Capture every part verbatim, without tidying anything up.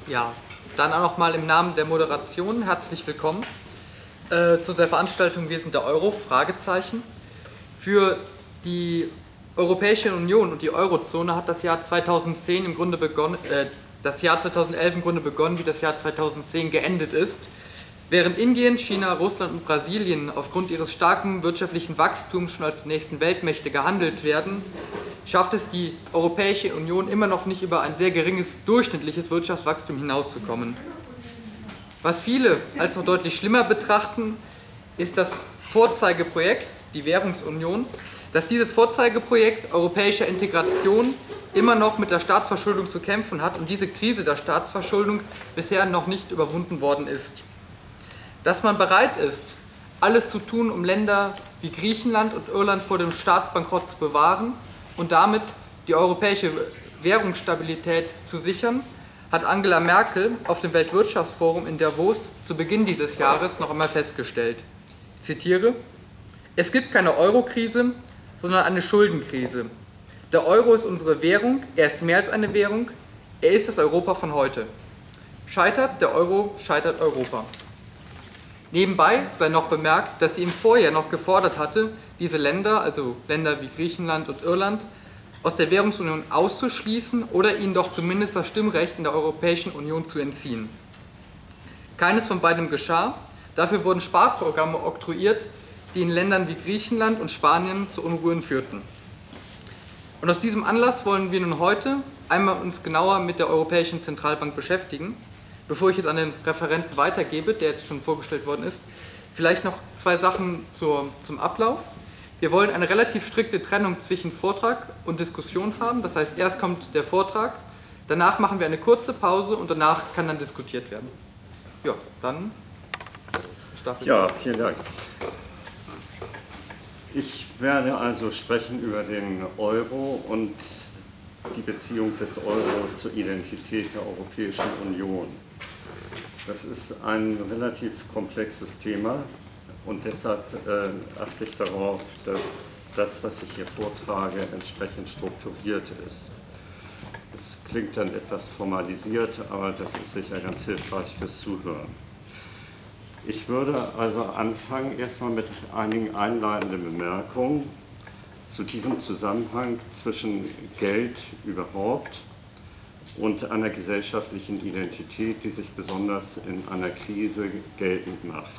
Ja, dann auch noch mal im Namen der Moderation herzlich willkommen äh, zu der Veranstaltung Wir sind der Euro, Fragezeichen. Für die Europäische Union und die Eurozone hat das Jahr zweitausendzehn im Grunde begonnen, äh, das Jahr zweitausendelf im Grunde begonnen, wie das Jahr zweitausendzehn geendet ist. Während Indien, China, Russland und Brasilien aufgrund ihres starken wirtschaftlichen Wachstums schon als die nächsten Weltmächte gehandelt werden, schafft es die Europäische Union immer noch nicht, über ein sehr geringes durchschnittliches Wirtschaftswachstum hinauszukommen. Was viele als noch deutlich schlimmer betrachten, ist das Vorzeigeprojekt, die Währungsunion, dass dieses Vorzeigeprojekt europäischer Integration immer noch mit der Staatsverschuldung zu kämpfen hat und diese Krise der Staatsverschuldung bisher noch nicht überwunden worden ist. Dass man bereit ist, alles zu tun, um Länder wie Griechenland und Irland vor dem Staatsbankrott zu bewahren und damit die europäische Währungsstabilität zu sichern, hat Angela Merkel auf dem Weltwirtschaftsforum in Davos zu Beginn dieses Jahres noch einmal festgestellt. Ich zitiere: Es gibt keine Euro-Krise, sondern eine Schuldenkrise. Der Euro ist unsere Währung, er ist mehr als eine Währung, er ist das Europa von heute. Scheitert der Euro, scheitert Europa. Nebenbei sei noch bemerkt, dass sie im Vorjahr noch gefordert hatte, diese Länder, also Länder wie Griechenland und Irland, aus der Währungsunion auszuschließen oder ihnen doch zumindest das Stimmrecht in der Europäischen Union zu entziehen. Keines von beidem geschah, dafür wurden Sparprogramme oktroyiert, die in Ländern wie Griechenland und Spanien zu Unruhen führten. Und aus diesem Anlass wollen wir nun heute einmal uns genauer mit der Europäischen Zentralbank beschäftigen. Bevor ich jetzt an den Referenten weitergebe, der jetzt schon vorgestellt worden ist, vielleicht noch zwei Sachen zur, zum Ablauf. Wir wollen eine relativ strikte Trennung zwischen Vortrag und Diskussion haben. Das heißt, erst kommt der Vortrag, danach machen wir eine kurze Pause und danach kann dann diskutiert werden. Ja, dann starten wir. Ja, vielen Dank. Ich werde also sprechen über den Euro und die Beziehung des Euro zur Identität der Europäischen Union. Das ist ein relativ komplexes Thema und deshalb äh, achte ich darauf, dass das, was ich hier vortrage, entsprechend strukturiert ist. Es klingt dann etwas formalisiert, aber das ist sicher ganz hilfreich fürs Zuhören. Ich würde also anfangen erstmal mit einigen einleitenden Bemerkungen zu diesem Zusammenhang zwischen Geld überhaupt und einer gesellschaftlichen Identität, die sich besonders in einer Krise geltend macht.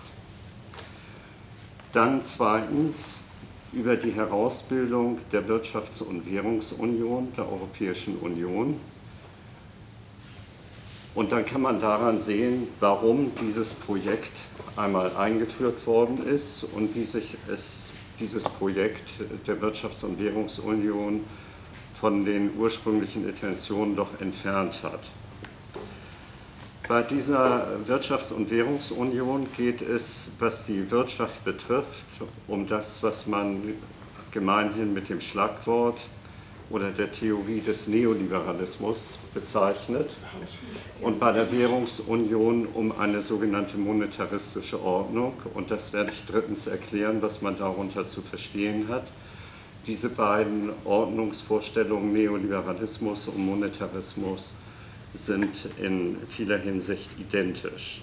Dann zweitens über die Herausbildung der Wirtschafts- und Währungsunion der Europäischen Union. Und dann kann man daran sehen, warum dieses Projekt einmal eingeführt worden ist und wie sich es, dieses Projekt der Wirtschafts- und Währungsunion von den ursprünglichen Intentionen doch entfernt hat. Bei dieser Wirtschafts- und Währungsunion geht es, was die Wirtschaft betrifft, um das, was man gemeinhin mit dem Schlagwort oder der Theorie des Neoliberalismus bezeichnet und bei der Währungsunion um eine sogenannte monetaristische Ordnung. Und das werde ich drittens erklären, was man darunter zu verstehen hat. Diese beiden Ordnungsvorstellungen, Neoliberalismus und Monetarismus, sind in vieler Hinsicht identisch.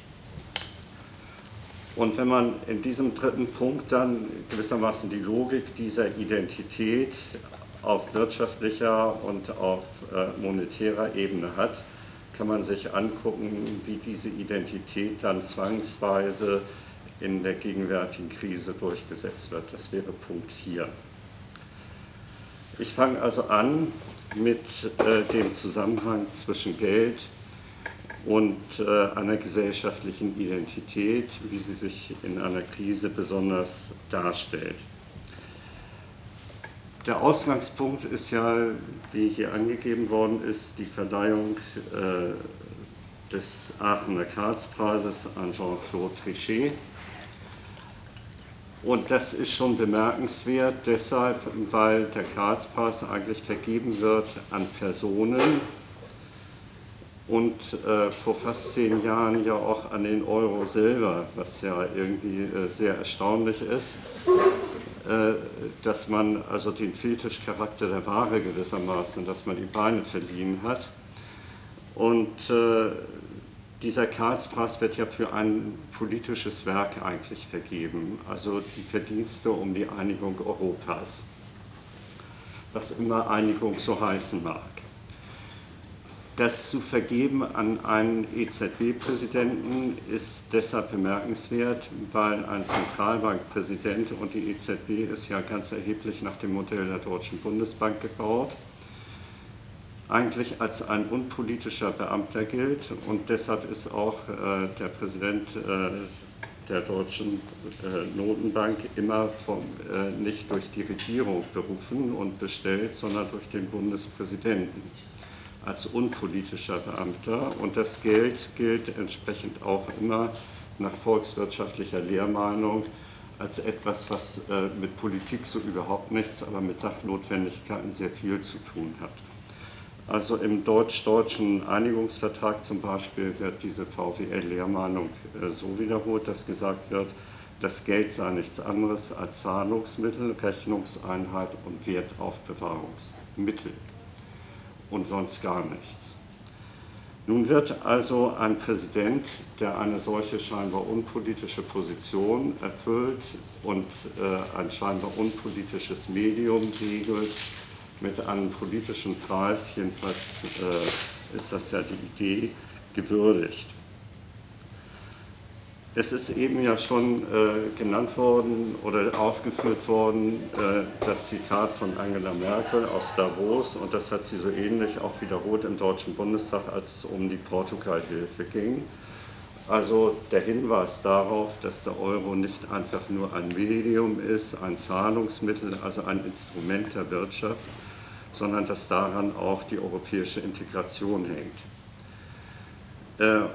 Und wenn man in diesem dritten Punkt dann gewissermaßen die Logik dieser Identität auf wirtschaftlicher und auf äh, monetärer Ebene hat, kann man sich angucken, wie diese Identität dann zwangsweise in der gegenwärtigen Krise durchgesetzt wird. Das wäre Punkt vier. Ich fange also an mit äh, dem Zusammenhang zwischen Geld und äh, einer gesellschaftlichen Identität, wie sie sich in einer Krise besonders darstellt. Der Ausgangspunkt ist ja, wie hier angegeben worden ist, die Verleihung äh, des Aachener Karlspreises an Jean-Claude Trichet. Und das ist schon bemerkenswert, deshalb, weil der Karlspreis eigentlich vergeben wird an Personen und äh, vor fast zehn Jahren ja auch an den Euro selber, was ja irgendwie äh, sehr erstaunlich ist, äh, dass man also den Fetischcharakter der Ware gewissermaßen, dass man die Beine verliehen hat. Und äh, dieser Karlspreis wird ja für ein politisches Werk eigentlich vergeben, also die Verdienste um die Einigung Europas, was immer Einigung so heißen mag. Das zu vergeben an einen E Z B-Präsidenten ist deshalb bemerkenswert, weil ein Zentralbankpräsident, und die E Z B ist ja ganz erheblich nach dem Modell der Deutschen Bundesbank gebaut, eigentlich als ein unpolitischer Beamter gilt, und deshalb ist auch äh, der Präsident äh, der Deutschen äh, Notenbank immer vom, äh, nicht durch die Regierung berufen und bestellt, sondern durch den Bundespräsidenten als unpolitischer Beamter, und das Geld gilt entsprechend auch immer nach volkswirtschaftlicher Lehrmeinung als etwas, was äh, mit Politik so überhaupt nichts, aber mit Sachnotwendigkeiten sehr viel zu tun hat. Also im deutsch-deutschen Einigungsvertrag zum Beispiel wird diese V W L-Lehrmeinung äh, so wiederholt, dass gesagt wird, das Geld sei nichts anderes als Zahlungsmittel, Rechnungseinheit und Wertaufbewahrungsmittel und sonst gar nichts. Nun wird also ein Präsident, der eine solche scheinbar unpolitische Position erfüllt und äh, ein scheinbar unpolitisches Medium regelt, mit einem politischen Preis, jedenfalls äh, ist das ja die Idee, gewürdigt. Es ist eben ja schon äh, genannt worden oder aufgeführt worden, äh, das Zitat von Angela Merkel aus Davos, und das hat sie so ähnlich auch wiederholt im Deutschen Bundestag, als es um die Portugal-Hilfe ging. Also der Hinweis darauf, dass der Euro nicht einfach nur ein Medium ist, ein Zahlungsmittel, also ein Instrument der Wirtschaft, sondern dass daran auch die europäische Integration hängt. Äh,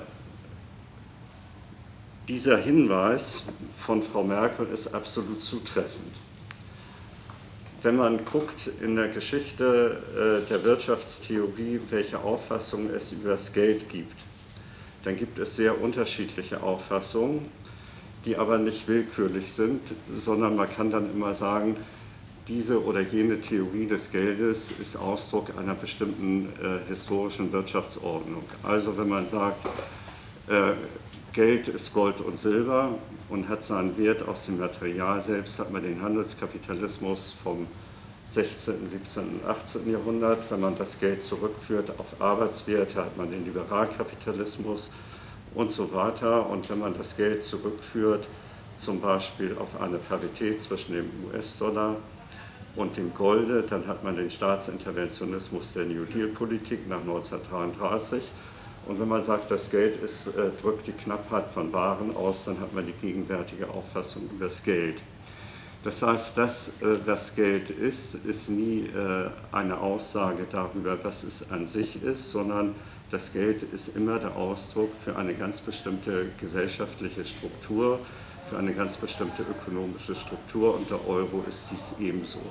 Dieser Hinweis von Frau Merkel ist absolut zutreffend. Wenn man guckt in der Geschichte äh, der Wirtschaftstheorie, welche Auffassungen es über das Geld gibt, dann gibt es sehr unterschiedliche Auffassungen, die aber nicht willkürlich sind, sondern man kann dann immer sagen, diese oder jene Theorie des Geldes ist Ausdruck einer bestimmten äh, historischen Wirtschaftsordnung. Also wenn man sagt, äh, Geld ist Gold und Silber und hat seinen Wert aus dem Material selbst, hat man den Handelskapitalismus vom sechzehnten, siebzehnten und achtzehnten Jahrhundert. Wenn man das Geld zurückführt auf Arbeitswerte, hat man den Liberalkapitalismus und so weiter. Und wenn man das Geld zurückführt, zum Beispiel auf eine Parität zwischen dem U S-Dollar und dem Golde, dann hat man den Staatsinterventionismus der New Deal-Politik nach neunzehnhundertdreiunddreißig. Und wenn man sagt, das Geld ist, äh, drückt die Knappheit von Waren aus, dann hat man die gegenwärtige Auffassung über das Geld. Das heißt, dass äh, das Geld ist, ist nie äh, eine Aussage darüber, was es an sich ist, sondern das Geld ist immer der Ausdruck für eine ganz bestimmte gesellschaftliche Struktur, für eine ganz bestimmte ökonomische Struktur, und der Euro ist dies ebenso.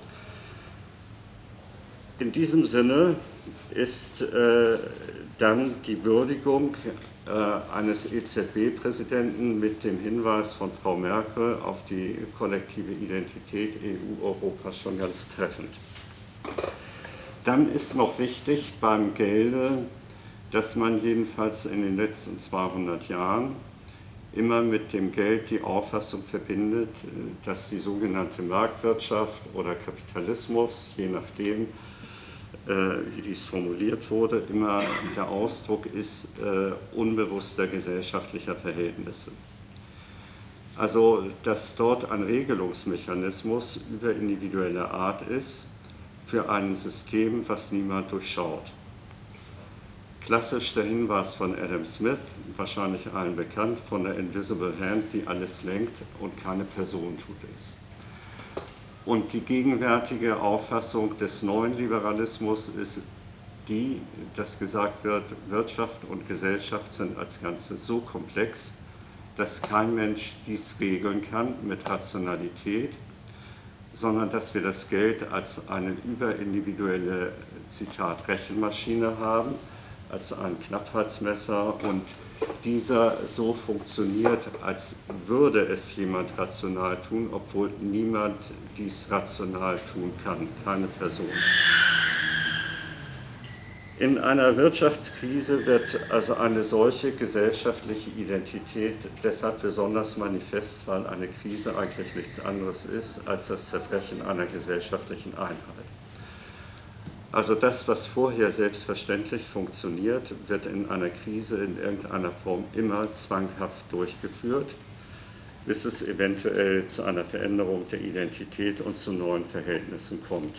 In diesem Sinne ist äh, dann die Würdigung äh, eines E Z B-Präsidenten mit dem Hinweis von Frau Merkel auf die kollektive Identität E U-Europa schon ganz treffend. Dann ist noch wichtig beim Gelde, dass man jedenfalls in den letzten zweihundert Jahren immer mit dem Geld die Auffassung verbindet, dass die sogenannte Marktwirtschaft oder Kapitalismus, je nachdem, wie dies formuliert wurde, immer der Ausdruck ist äh, unbewusster gesellschaftlicher Verhältnisse. Also, dass dort ein Regelungsmechanismus überindividueller Art ist für ein System, was niemand durchschaut. Klassisch der Hinweis von Adam Smith, wahrscheinlich allen bekannt, von der Invisible Hand, die alles lenkt und keine Person tut es. Und die gegenwärtige Auffassung des neuen Liberalismus ist die, dass gesagt wird, Wirtschaft und Gesellschaft sind als Ganzes so komplex, dass kein Mensch dies regeln kann mit Rationalität, sondern dass wir das Geld als eine überindividuelle, Zitat, Rechenmaschine haben, als ein Knappheitsmesser, und dieser so funktioniert, als würde es jemand rational tun, obwohl niemand dies rational tun kann, keine Person. In einer Wirtschaftskrise wird also eine solche gesellschaftliche Identität deshalb besonders manifest, weil eine Krise eigentlich nichts anderes ist als das Zerbrechen einer gesellschaftlichen Einheit. Also das, was vorher selbstverständlich funktioniert, wird in einer Krise in irgendeiner Form immer zwanghaft durchgeführt, bis es eventuell zu einer Veränderung der Identität und zu neuen Verhältnissen kommt.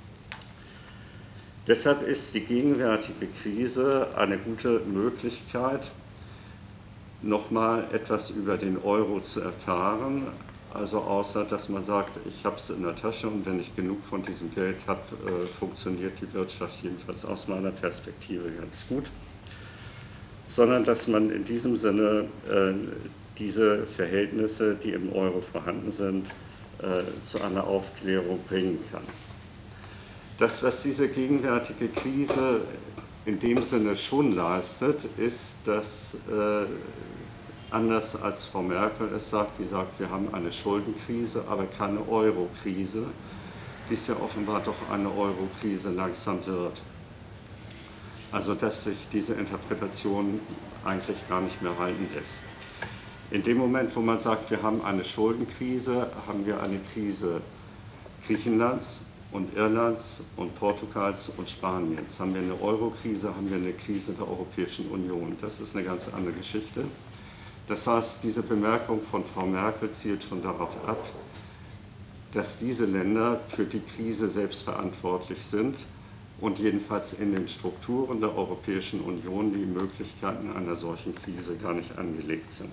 Deshalb ist die gegenwärtige Krise eine gute Möglichkeit, nochmal etwas über den Euro zu erfahren, also außer dass man sagt, ich habe es in der Tasche und wenn ich genug von diesem Geld habe, äh, funktioniert die Wirtschaft jedenfalls aus meiner Perspektive ganz gut, sondern dass man in diesem Sinne äh, diese Verhältnisse, die im Euro vorhanden sind, äh, zu einer Aufklärung bringen kann. Das, was diese gegenwärtige Krise in dem Sinne schon leistet, ist, dass äh, anders als Frau Merkel es sagt, die sagt, wir haben eine Schuldenkrise, aber keine Euro-Krise, bis ja offenbar doch eine Euro-Krise langsam wird. Also dass sich diese Interpretation eigentlich gar nicht mehr halten lässt. In dem Moment, wo man sagt, wir haben eine Schuldenkrise, haben wir eine Krise Griechenlands und Irlands und Portugals und Spaniens. Haben wir eine Euro-Krise, haben wir eine Krise der Europäischen Union. Das ist eine ganz andere Geschichte. Das heißt, diese Bemerkung von Frau Merkel zielt schon darauf ab, dass diese Länder für die Krise selbst verantwortlich sind und jedenfalls in den Strukturen der Europäischen Union die Möglichkeiten einer solchen Krise gar nicht angelegt sind.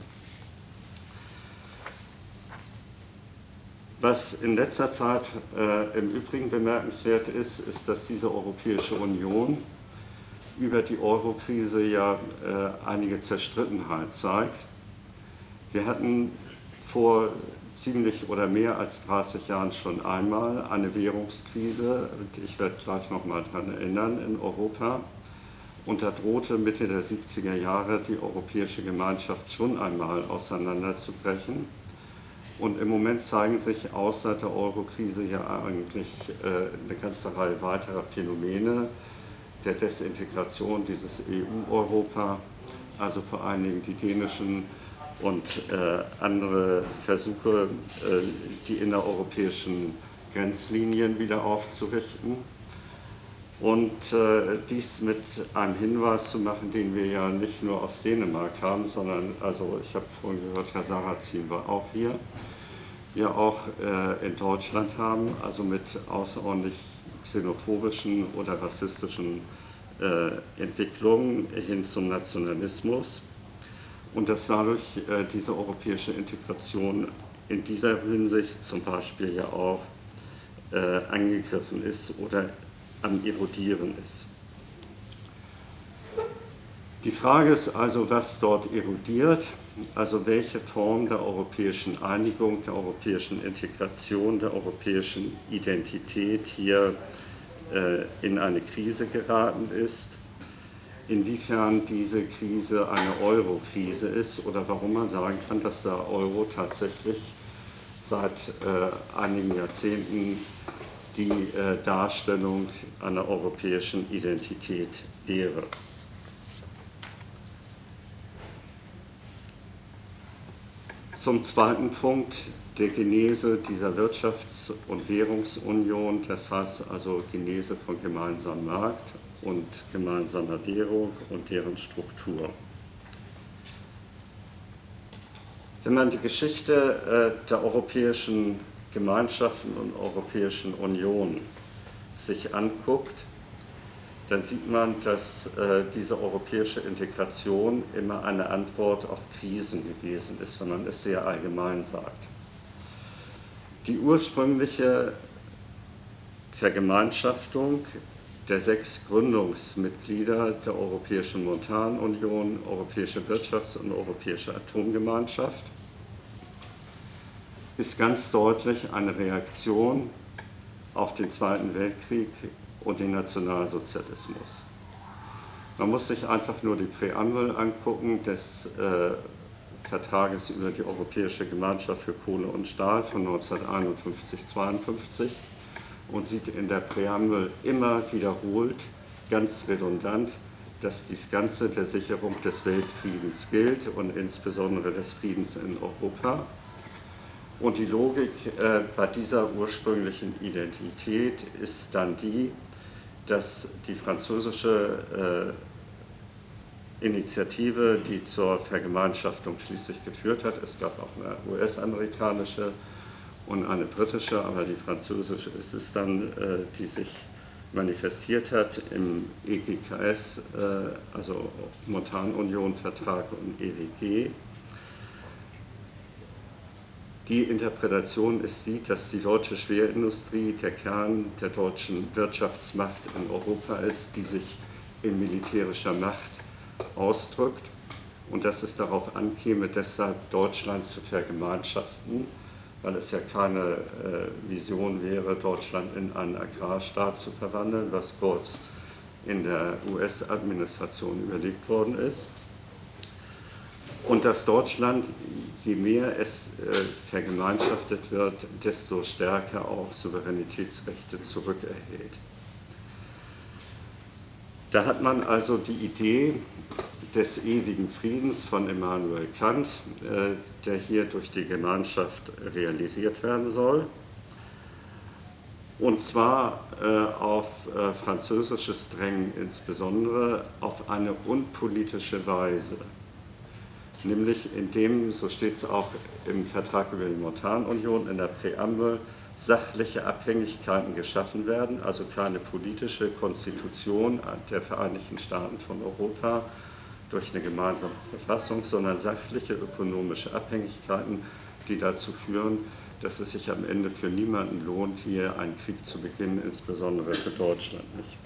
Was in letzter Zeit äh, im Übrigen bemerkenswert ist, ist, dass diese Europäische Union über die Euro-Krise ja äh, einige Zerstrittenheit zeigt. Wir hatten vor ziemlich oder mehr als dreißig Jahren schon einmal eine Währungskrise, ich werde gleich noch mal daran erinnern, in Europa. Und da drohte Mitte der siebziger Jahre die Europäische Gemeinschaft schon einmal auseinanderzubrechen. Und im Moment zeigen sich außer der Euro-Krise ja eigentlich äh, eine ganze Reihe weiterer Phänomene der Desintegration dieses E U-Europa, also vor allen Dingen die dänischen und äh, andere Versuche, äh, die innereuropäischen Grenzlinien wieder aufzurichten. Und äh, dies mit einem Hinweis zu machen, den wir ja nicht nur aus Dänemark haben, sondern, also ich habe vorhin gehört, Herr Sarrazin war auch hier, wir auch äh, in Deutschland haben, also mit außerordentlich xenophobischen oder rassistischen äh, Entwicklungen hin zum Nationalismus. Und dass dadurch äh, diese europäische Integration in dieser Hinsicht zum Beispiel ja auch äh, angegriffen ist oder am Erodieren ist. Die Frage ist also, was dort erodiert, also welche Form der europäischen Einigung, der europäischen Integration, der europäischen Identität hier äh, in eine Krise geraten ist, inwiefern diese Krise eine Euro-Krise ist oder warum man sagen kann, dass der Euro tatsächlich seit äh, einigen Jahrzehnten die äh, Darstellung einer europäischen Identität wäre. Zum zweiten Punkt, der Genese dieser Wirtschafts- und Währungsunion, das heißt also Genese von gemeinsamem Markt und gemeinsamer Währung und deren Struktur. Wenn man die Geschichte äh, der europäischen Gemeinschaften und Europäischen Union sich anguckt, dann sieht man, dass äh, diese europäische Integration immer eine Antwort auf Krisen gewesen ist, wenn man es sehr allgemein sagt. Die ursprüngliche Vergemeinschaftung der sechs Gründungsmitglieder der Europäischen Montanunion, Europäische Wirtschafts- und Europäische Atomgemeinschaft ist ganz deutlich eine Reaktion auf den Zweiten Weltkrieg und den Nationalsozialismus. Man muss sich einfach nur die Präambel angucken des äh, Vertrages über die Europäische Gemeinschaft für Kohle und Stahl von neunzehnhunderteinundfünfzig zweiundfünfzig und sieht in der Präambel immer wiederholt ganz redundant, dass dies Ganze der Sicherung des Weltfriedens gilt und insbesondere des Friedens in Europa. Und die Logik äh, bei dieser ursprünglichen Identität ist dann die, dass die französische äh, Initiative, die zur Vergemeinschaftung schließlich geführt hat, es gab auch eine U S-amerikanische und eine britische, aber die französische ist es dann, äh, die sich manifestiert hat im E G K S, äh, also Montanunion-Vertrag und E W G. Die Interpretation ist die, dass die deutsche Schwerindustrie der Kern der deutschen Wirtschaftsmacht in Europa ist, die sich in militärischer Macht ausdrückt und dass es darauf ankäme, deshalb Deutschland zu vergemeinschaften, weil es ja keine äh, Vision wäre, Deutschland in einen Agrarstaat zu verwandeln, was kurz in der U S-Administration überlegt worden ist. Und dass Deutschland, je mehr es äh, vergemeinschaftet wird, desto stärker auch Souveränitätsrechte zurückerhält. Da hat man also die Idee des ewigen Friedens von Immanuel Kant, äh, der hier durch die Gemeinschaft realisiert werden soll. Und zwar äh, auf äh, französisches Drängen insbesondere auf eine unpolitische Weise. Nämlich indem, so steht es auch im Vertrag über die Montanunion in der Präambel, sachliche Abhängigkeiten geschaffen werden, also keine politische Konstitution der Vereinigten Staaten von Europa durch eine gemeinsame Verfassung, sondern sachliche ökonomische Abhängigkeiten, die dazu führen, dass es sich am Ende für niemanden lohnt, hier einen Krieg zu beginnen, insbesondere für Deutschland nicht.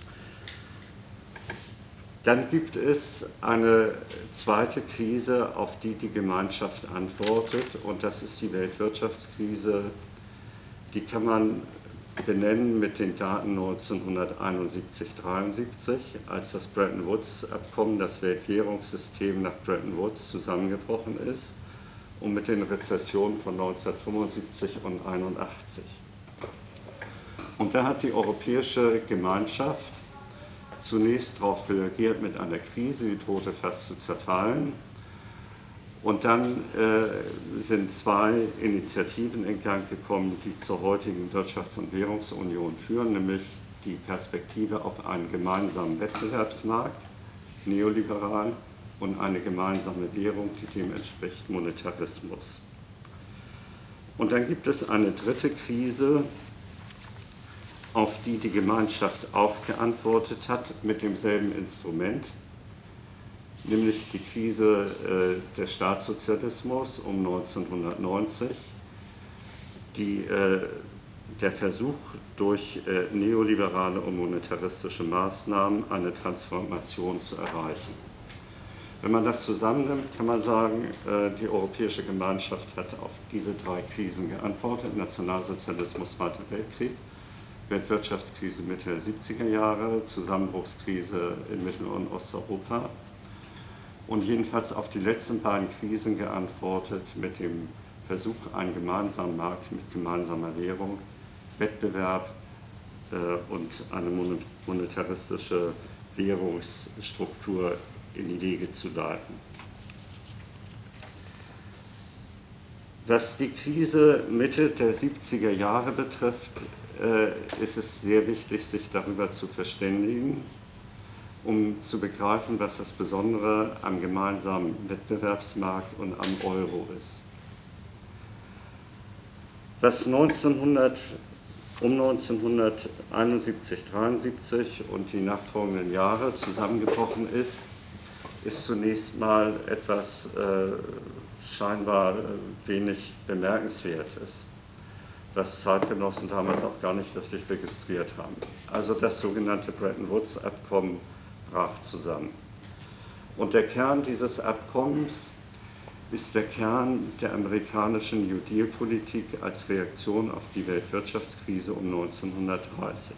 Dann gibt es eine zweite Krise, auf die die Gemeinschaft antwortet, und das ist die Weltwirtschaftskrise. Die kann man benennen mit den Daten neunzehnhunderteinundsiebzig dreiundsiebzig, als das Bretton Woods-Abkommen, das Weltwährungssystem nach Bretton Woods zusammengebrochen ist, und mit den Rezessionen von neunzehnhundertfünfundsiebzig und einundachtzig. Und da hat die Europäische Gemeinschaft zunächst darauf reagiert mit einer Krise, die drohte fast zu zerfallen. Und dann äh, sind zwei Initiativen in Gang gekommen, die zur heutigen Wirtschafts- und Währungsunion führen, nämlich die Perspektive auf einen gemeinsamen Wettbewerbsmarkt, neoliberal, und eine gemeinsame Währung, die dem entspricht, Monetarismus. Und dann gibt es eine dritte Krise, auf die die Gemeinschaft auch geantwortet hat mit demselben Instrument, nämlich die Krise äh, des Staatssozialismus um neunzehnhundertneunzig, die, äh, der Versuch, durch äh, neoliberale und monetaristische Maßnahmen eine Transformation zu erreichen. Wenn man das zusammennimmt, kann man sagen, äh, die Europäische Gemeinschaft hat auf diese drei Krisen geantwortet: Nationalsozialismus, Zweiter Weltkrieg, Weltwirtschaftskrise Mitte der siebziger Jahre, Zusammenbruchskrise in Mittel- und Osteuropa. Und jedenfalls auf die letzten beiden Krisen geantwortet mit dem Versuch, einen gemeinsamen Markt mit gemeinsamer Währung, Wettbewerb äh, und eine monetaristische Währungsstruktur in die Wege zu leiten. Was die Krise Mitte der siebziger Jahre betrifft, äh, ist es sehr wichtig, sich darüber zu verständigen, um zu begreifen, was das Besondere am gemeinsamen Wettbewerbsmarkt und am Euro ist. Was neunzehnhundert, um neunzehnhunderteinundsiebzig dreiundsiebzig und die nachfolgenden Jahre zusammengebrochen ist, ist zunächst mal etwas äh, scheinbar äh, wenig Bemerkenswertes, was Zeitgenossen damals auch gar nicht richtig registriert haben. Also das sogenannte Bretton Woods-Abkommen brach zusammen. Und der Kern dieses Abkommens ist der Kern der amerikanischen New Deal-Politik als Reaktion auf die Weltwirtschaftskrise um neunzehnhundertdreißig.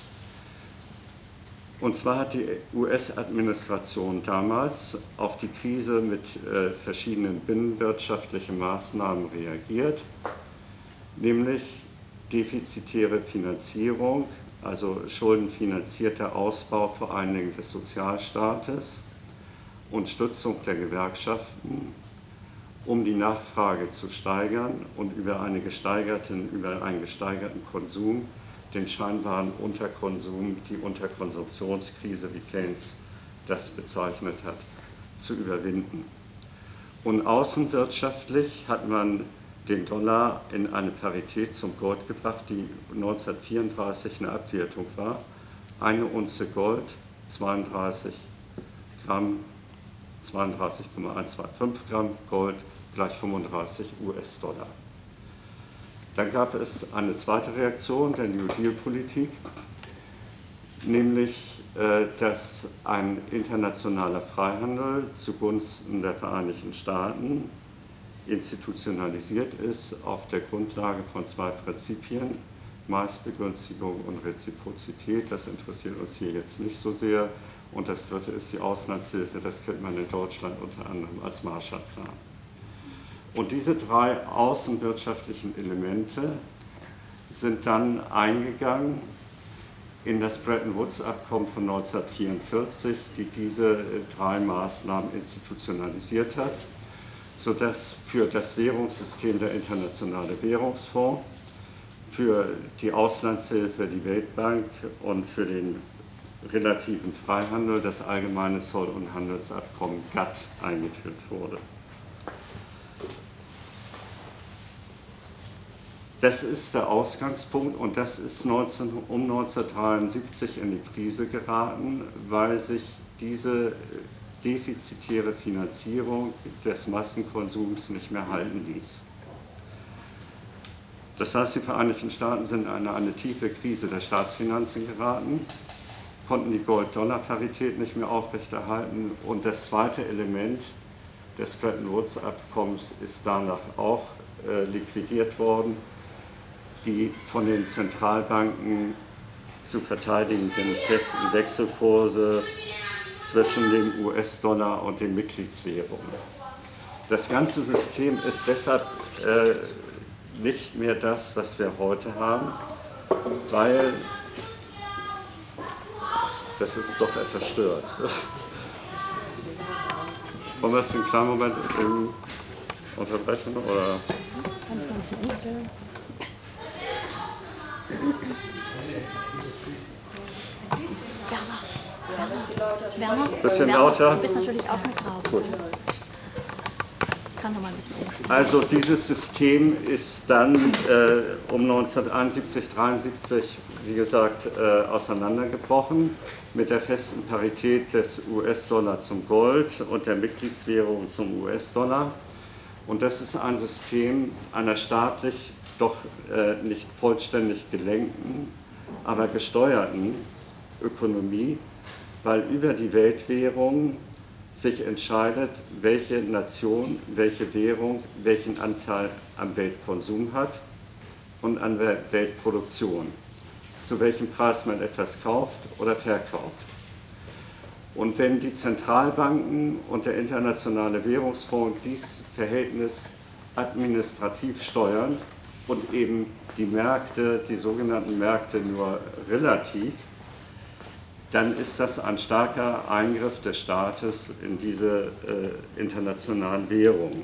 Und zwar hat die U S-Administration damals auf die Krise mit äh, verschiedenen binnenwirtschaftlichen Maßnahmen reagiert, nämlich defizitäre Finanzierung also schuldenfinanzierter Ausbau vor allen Dingen des Sozialstaates und Stützung der Gewerkschaften, um die Nachfrage zu steigern und über, eine gesteigerten, über einen gesteigerten Konsum den scheinbaren Unterkonsum, die Unterkonsumptionskrise, wie Keynes das bezeichnet hat, zu überwinden. Und außenwirtschaftlich hat man den Dollar in eine Parität zum Gold gebracht, die neunzehnhundertvierunddreißig eine Abwertung war. Eine Unze Gold, zweiunddreißig Gramm, zweiunddreißig Komma hundertfünfundzwanzig Gramm Gold gleich fünfunddreißig US-Dollar. Dann gab es eine zweite Reaktion der New Deal-Politik, nämlich dass ein internationaler Freihandel zugunsten der Vereinigten Staaten institutionalisiert ist auf der Grundlage von zwei Prinzipien, Maßbegünstigung und Reziprozität. Das interessiert uns hier jetzt nicht so sehr. Und das dritte ist die Auslandshilfe, das kennt man in Deutschland unter anderem als Marshallplan. Und diese drei außenwirtschaftlichen Elemente sind dann eingegangen in das Bretton Woods-Abkommen von neunzehnhundertvierundvierzig, die diese drei Maßnahmen institutionalisiert hat, sodass für das Währungssystem der Internationale Währungsfonds, für die Auslandshilfe die Weltbank und für den relativen Freihandel das Allgemeine Zoll- und Handelsabkommen G A T T eingeführt wurde. Das ist der Ausgangspunkt und das ist neunzehn, um neunzehnhundertdreiundsiebzig in die Krise geraten, weil sich diese defizitäre Finanzierung des Massenkonsums nicht mehr halten ließ. Das heißt, die Vereinigten Staaten sind in eine, eine tiefe Krise der Staatsfinanzen geraten, konnten die Gold-Dollar-Parität nicht mehr aufrechterhalten und das zweite Element des Bretton Woods-Abkommens ist danach auch äh, liquidiert worden, die von den Zentralbanken zu verteidigenden festen Wechselkurse zwischen dem U S-Dollar und den Mitgliedswährungen. Das ganze System ist deshalb äh, nicht mehr das, was wir heute haben, weil das ist doch etwas stört. Wollen wir es einen kleinen Moment unterbrechen? Oder? Werner, bisschen Werner, lauter. Du bist natürlich auch mit drauf. Gut. Kann noch mal ein bisschen umstellen. Also dieses System ist dann äh, um neunzehnhunderteinundsiebzig, dreiundsiebzig, wie gesagt, äh, auseinandergebrochen mit der festen Parität des U S-Dollar zum Gold und der Mitgliedswährung zum U S-Dollar. Und das ist ein System einer staatlich doch äh, nicht vollständig gelenkten, aber gesteuerten Ökonomie, weil über die Weltwährung sich entscheidet, welche Nation, welche Währung, welchen Anteil am Weltkonsum hat und an der Weltproduktion, zu welchem Preis man etwas kauft oder verkauft. Und wenn die Zentralbanken und der Internationale Währungsfonds dieses Verhältnis administrativ steuern und eben die Märkte, die sogenannten Märkte nur relativ, dann ist das ein starker Eingriff des Staates in diese äh, internationalen Währungen.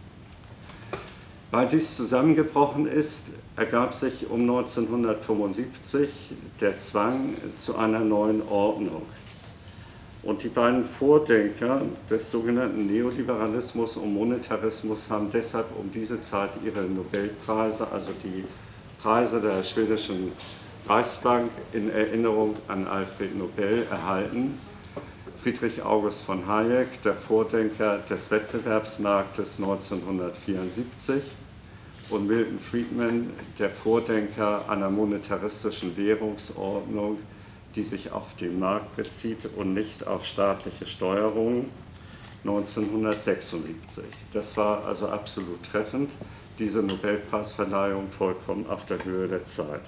Weil dies zusammengebrochen ist, ergab sich um neunzehnhundertfünfundsiebzig der Zwang zu einer neuen Ordnung. Und die beiden Vordenker des sogenannten Neoliberalismus und Monetarismus haben deshalb um diese Zeit ihre Nobelpreise, also die Preise der schwedischen Reichsbank, in Erinnerung an Alfred Nobel erhalten. Friedrich August von Hayek, der Vordenker des Wettbewerbsmarktes neunzehnhundertvierundsiebzig, und Milton Friedman, der Vordenker einer monetaristischen Währungsordnung, die sich auf den Markt bezieht und nicht auf staatliche Steuerung, neunzehnhundertsechsundsiebzig. Das war also absolut treffend, diese Nobelpreisverleihung vollkommen auf der Höhe der Zeit.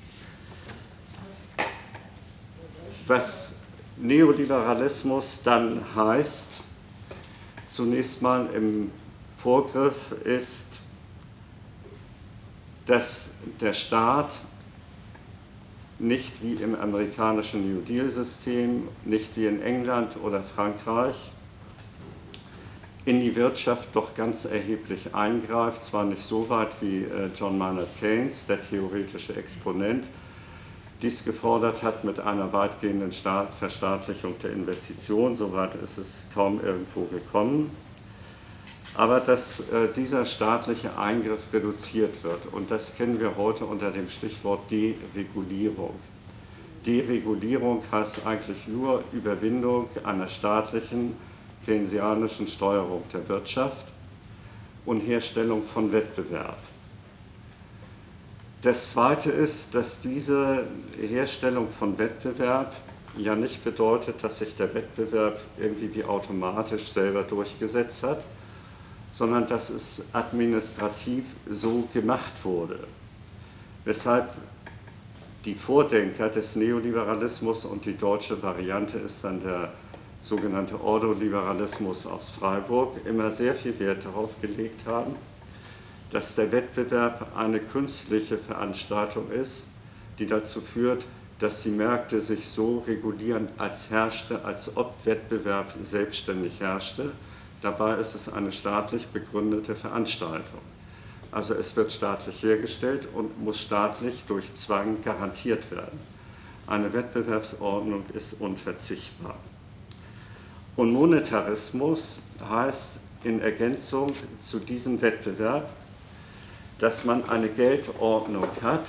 Was Neoliberalismus dann heißt, zunächst mal im Vorgriff ist, dass der Staat nicht wie im amerikanischen New Deal-System, nicht wie in England oder Frankreich, in die Wirtschaft doch ganz erheblich eingreift, zwar nicht so weit wie John Maynard Keynes, der theoretische Exponent, dies gefordert hat mit einer weitgehenden Verstaatlichung der Investitionen, soweit ist es kaum irgendwo gekommen, aber dass äh, dieser staatliche Eingriff reduziert wird. Und das kennen wir heute unter dem Stichwort Deregulierung. Deregulierung heißt eigentlich nur Überwindung einer staatlichen, keynesianischen Steuerung der Wirtschaft und Herstellung von Wettbewerb. Das Zweite ist, dass diese Herstellung von Wettbewerb ja nicht bedeutet, dass sich der Wettbewerb irgendwie wie automatisch selber durchgesetzt hat, sondern dass es administrativ so gemacht wurde. Weshalb die Vordenker des Neoliberalismus, und die deutsche Variante ist dann der sogenannte Ordoliberalismus aus Freiburg, immer sehr viel Wert darauf gelegt haben, dass der Wettbewerb eine künstliche Veranstaltung ist, die dazu führt, dass die Märkte sich so regulieren, als herrschte, als ob Wettbewerb selbstständig herrschte. Dabei ist es eine staatlich begründete Veranstaltung. Also es wird staatlich hergestellt und muss staatlich durch Zwang garantiert werden. Eine Wettbewerbsordnung ist unverzichtbar. Und Monetarismus heißt in Ergänzung zu diesem Wettbewerb, dass man eine Geldordnung hat,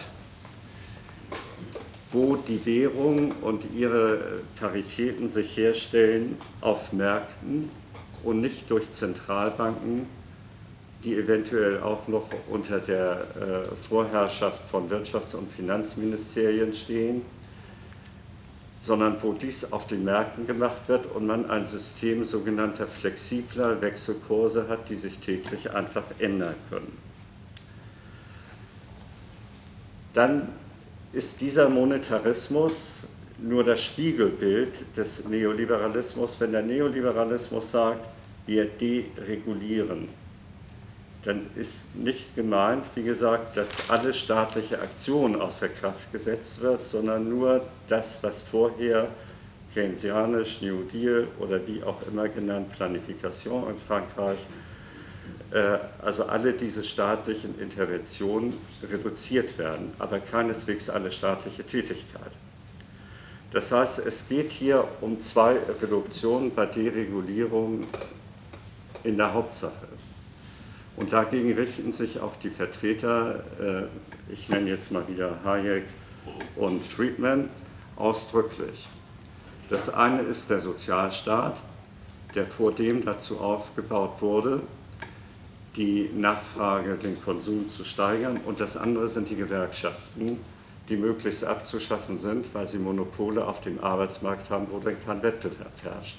wo die Währungen und ihre Paritäten sich herstellen auf Märkten und nicht durch Zentralbanken, die eventuell auch noch unter der äh, Vorherrschaft von Wirtschafts- und Finanzministerien stehen, sondern wo dies auf den Märkten gemacht wird und man ein System sogenannter flexibler Wechselkurse hat, die sich täglich einfach ändern können. Dann ist dieser Monetarismus nur das Spiegelbild des Neoliberalismus. Wenn der Neoliberalismus sagt, wir deregulieren, dann ist nicht gemeint, wie gesagt, dass alle staatliche Aktion außer Kraft gesetzt wird, sondern nur das, was vorher keynesianisch, New Deal oder wie auch immer genannt, Planification in Frankreich, also alle diese staatlichen Interventionen reduziert werden, aber keineswegs alle staatliche Tätigkeit. Das heißt, es geht hier um zwei Reduktionen bei Deregulierung in der Hauptsache. Und dagegen richten sich auch die Vertreter, ich nenne jetzt mal wieder Hayek und Friedman, ausdrücklich. Das eine ist der Sozialstaat, der vor dem dazu aufgebaut wurde, die Nachfrage, den Konsum zu steigern, und das andere sind die Gewerkschaften, die möglichst abzuschaffen sind, weil sie Monopole auf dem Arbeitsmarkt haben, wo dann kein Wettbewerb herrscht.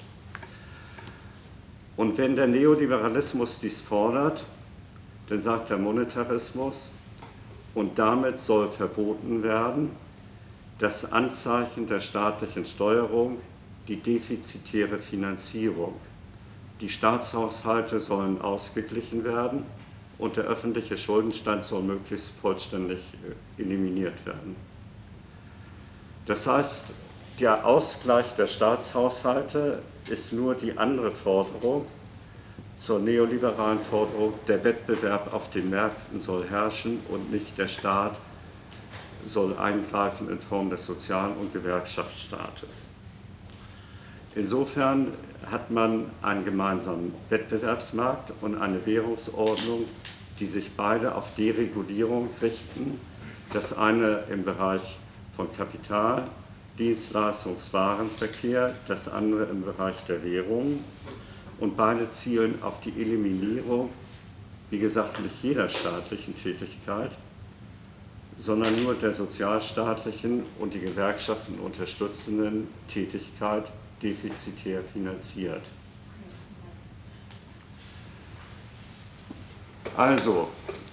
Und wenn der Neoliberalismus dies fordert, dann sagt der Monetarismus, und damit soll verboten werden, das Anzeichen der staatlichen Steuerung, die defizitäre Finanzierung. Die Staatshaushalte sollen ausgeglichen werden und der öffentliche Schuldenstand soll möglichst vollständig eliminiert werden. Das heißt, der Ausgleich der Staatshaushalte ist nur die andere Forderung zur neoliberalen Forderung, der Wettbewerb auf den Märkten soll herrschen und nicht der Staat soll eingreifen in Form des Sozial- und Gewerkschaftsstaates. Insofern hat man einen gemeinsamen Wettbewerbsmarkt und eine Währungsordnung, die sich beide auf Deregulierung richten. Das eine im Bereich von Kapital, Dienstleistungs-, Warenverkehr, das andere im Bereich der Währung. Und beide zielen auf die Eliminierung, wie gesagt, nicht jeder staatlichen Tätigkeit, sondern nur der sozialstaatlichen und die Gewerkschaften unterstützenden Tätigkeit defizitär finanziert. Also,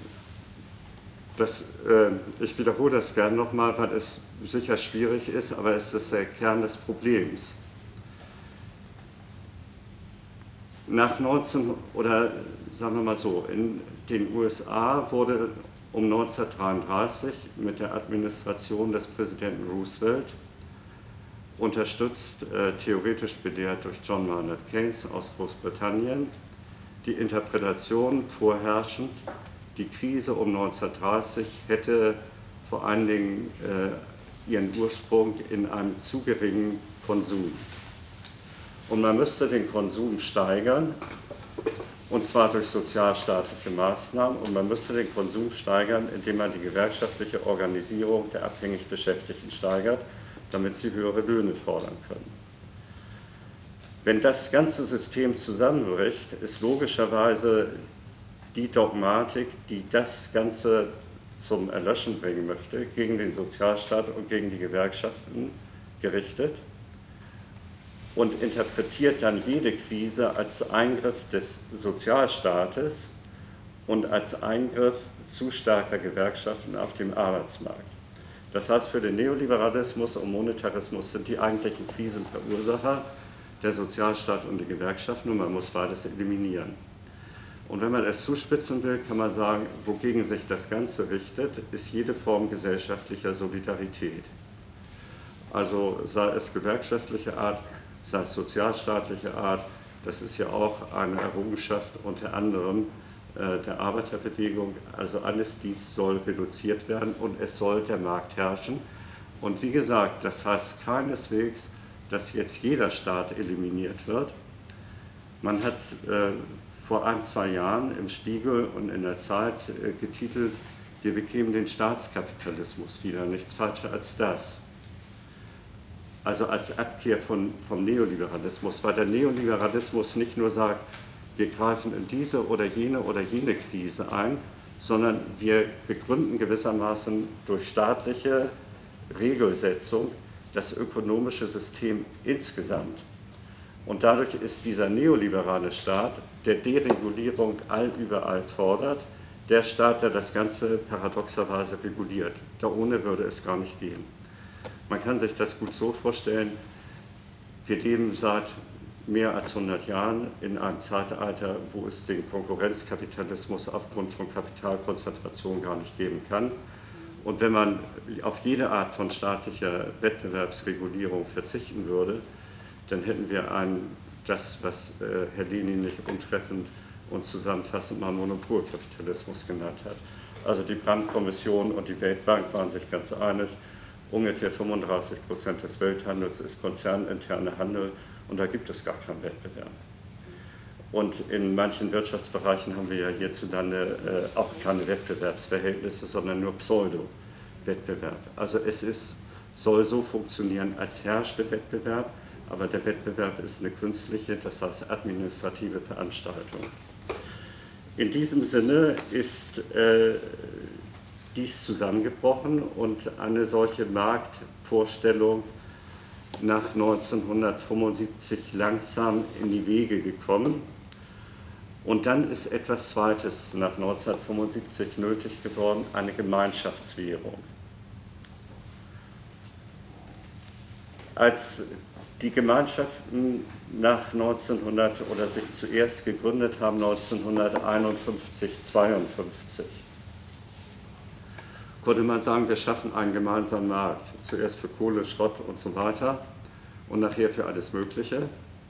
das, äh, ich wiederhole das gerne nochmal, weil es sicher schwierig ist, aber es ist der Kern des Problems. Nach neunzehn oder sagen wir mal so, in den U S A wurde um neunzehnhundertdreiunddreißig mit der Administration des Präsidenten Roosevelt, unterstützt, äh, theoretisch belehrt durch John Maynard Keynes aus Großbritannien, die Interpretation vorherrschend, die Krise um neunzehnhundertdreißig hätte vor allen Dingen äh, ihren Ursprung in einem zu geringen Konsum. Und man müsste den Konsum steigern, und zwar durch sozialstaatliche Maßnahmen, und man müsste den Konsum steigern, indem man die gewerkschaftliche Organisierung der abhängig Beschäftigten steigert, damit sie höhere Löhne fordern können. Wenn das ganze System zusammenbricht, ist logischerweise die Dogmatik, die das Ganze zum Erlöschen bringen möchte, gegen den Sozialstaat und gegen die Gewerkschaften gerichtet und interpretiert dann jede Krise als Eingriff des Sozialstaates und als Eingriff zu starker Gewerkschaften auf dem Arbeitsmarkt. Das heißt, für den Neoliberalismus und Monetarismus sind die eigentlichen Krisenverursacher der Sozialstaat und die Gewerkschaften, und man muss beides eliminieren. Und wenn man es zuspitzen will, kann man sagen, wogegen sich das Ganze richtet, ist jede Form gesellschaftlicher Solidarität. Also sei es gewerkschaftliche Art, sei es sozialstaatliche Art, das ist ja auch eine Errungenschaft unter anderem äh, der Arbeiterbewegung. Also alles dies soll reduziert werden und es soll der Markt herrschen. Und wie gesagt, das heißt keineswegs, dass jetzt jeder Staat eliminiert wird. Man hat äh, vor ein, zwei Jahren im Spiegel und in der Zeit äh, getitelt, wir bekämen den Staatskapitalismus wieder, nichts falscher als das. Also als Abkehr von, vom Neoliberalismus, weil der Neoliberalismus nicht nur sagt, wir greifen in diese oder jene oder jene Krise ein, sondern wir begründen gewissermaßen durch staatliche Regelsetzung das ökonomische System insgesamt. Und dadurch ist dieser neoliberale Staat, der Deregulierung allüberall fordert, der Staat, der das Ganze paradoxerweise reguliert. Da ohne würde es gar nicht gehen. Man kann sich das gut so vorstellen, wir leben seit mehr als hundert Jahren in einem Zeitalter, wo es den Konkurrenzkapitalismus aufgrund von Kapitalkonzentration gar nicht geben kann. Und wenn man auf jede Art von staatlicher Wettbewerbsregulierung verzichten würde, dann hätten wir ein, das, was äh, Herr Lenin nicht untreffend und zusammenfassend mal Monopolkapitalismus genannt hat. Also die Brandt-Kommission und die Weltbank waren sich ganz einig, ungefähr fünfunddreißig Prozent des Welthandels ist konzerninterner Handel und da gibt es gar keinen Wettbewerb. Und in manchen Wirtschaftsbereichen haben wir ja hierzulande äh, auch keine Wettbewerbsverhältnisse, sondern nur Pseudo-Wettbewerb. Also es ist, soll so funktionieren, als herrschte Wettbewerb, aber der Wettbewerb ist eine künstliche, das heißt administrative Veranstaltung. In diesem Sinne ist äh, dies zusammengebrochen und eine solche Marktvorstellung nach neunzehnhundertfünfundsiebzig langsam in die Wege gekommen. Und dann ist etwas Zweites nach neunzehnhundertfünfundsiebzig nötig geworden, eine Gemeinschaftswährung. Als die Gemeinschaften nach neunzehnhundert oder sich zuerst gegründet haben, neunzehnhunderteinundfünfzig, zweiundfünfzig, konnte man sagen, wir schaffen einen gemeinsamen Markt, zuerst für Kohle, Schrott und so weiter und nachher für alles Mögliche.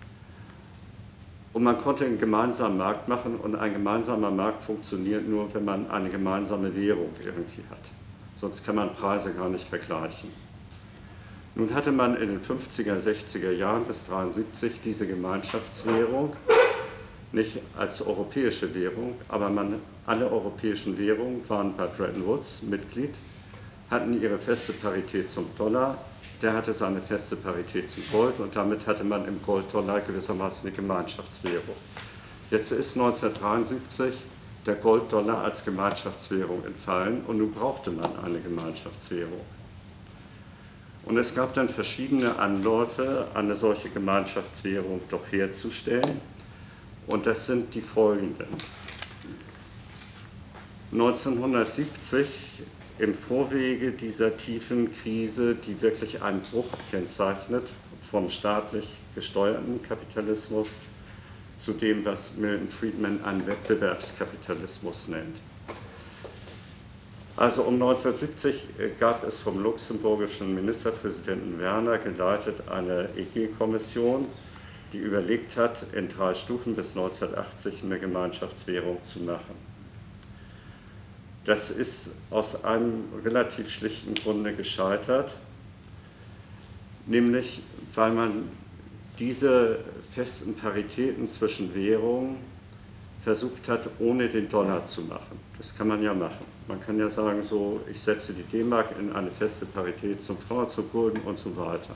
Und man konnte einen gemeinsamen Markt machen und ein gemeinsamer Markt funktioniert nur, wenn man eine gemeinsame Währung irgendwie hat. Sonst kann man Preise gar nicht vergleichen. Nun hatte man in den fünfziger, sechziger Jahren bis neunzehnhundertdreiundsiebzig diese Gemeinschaftswährung, nicht als europäische Währung, aber man, alle europäischen Währungen waren bei Bretton Woods Mitglied, hatten ihre feste Parität zum Dollar, der hatte seine feste Parität zum Gold und damit hatte man im Gold-Dollar gewissermaßen eine Gemeinschaftswährung. Jetzt ist neunzehnhundertdreiundsiebzig der Gold-Dollar als Gemeinschaftswährung entfallen und nun brauchte man eine Gemeinschaftswährung. Und es gab dann verschiedene Anläufe, eine solche Gemeinschaftswährung doch herzustellen. Und das sind die folgenden. neunzehnhundertsiebzig, im Vorwege dieser tiefen Krise, die wirklich einen Bruch kennzeichnet vom staatlich gesteuerten Kapitalismus zu dem, was Milton Friedman einen Wettbewerbskapitalismus nennt. Also um neunzehnhundertsiebzig gab es vom luxemburgischen Ministerpräsidenten Werner geleitet eine E G-Kommission, die überlegt hat, in drei Stufen bis neunzehnhundertachtzig eine Gemeinschaftswährung zu machen. Das ist aus einem relativ schlichten Grunde gescheitert, nämlich weil man diese festen Paritäten zwischen Währungen versucht hat, ohne den Dollar zu machen. Das kann man ja machen. Man kann ja sagen, so, ich setze die D-Mark in eine feste Parität zum Franc, zum Gulden und so weiter.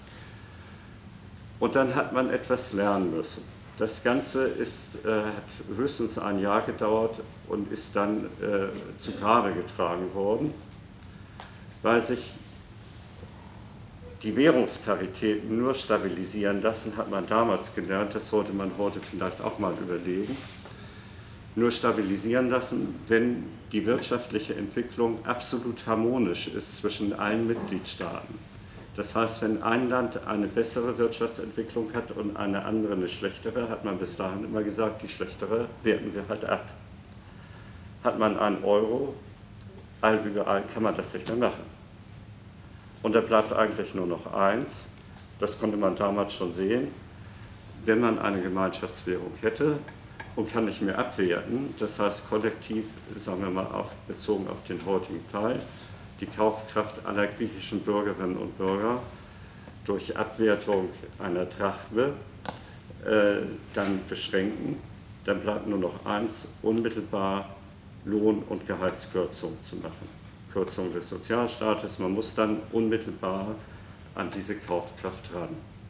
Und dann hat man etwas lernen müssen. Das Ganze ist, äh, hat höchstens ein Jahr gedauert und ist dann äh, zu Grabe getragen worden, weil sich die Währungsparitäten nur stabilisieren lassen, hat man damals gelernt, das sollte man heute vielleicht auch mal überlegen, nur stabilisieren lassen, wenn die wirtschaftliche Entwicklung absolut harmonisch ist zwischen allen Mitgliedstaaten. Das heißt, wenn ein Land eine bessere Wirtschaftsentwicklung hat und eine andere eine schlechtere, hat man bis dahin immer gesagt, die schlechtere werten wir halt ab. Hat man einen Euro, allüberall kann man das nicht mehr machen. Und da bleibt eigentlich nur noch eins, das konnte man damals schon sehen, wenn man eine Gemeinschaftswährung hätte und kann nicht mehr abwerten, das heißt kollektiv, sagen wir mal auch bezogen auf den heutigen Fall, die Kaufkraft aller griechischen Bürgerinnen und Bürger durch Abwertung einer Drachme äh, dann beschränken, dann bleibt nur noch eins, unmittelbar Lohn- und Gehaltskürzung zu machen. Kürzung des Sozialstaates, man muss dann unmittelbar an diese Kaufkraft ran.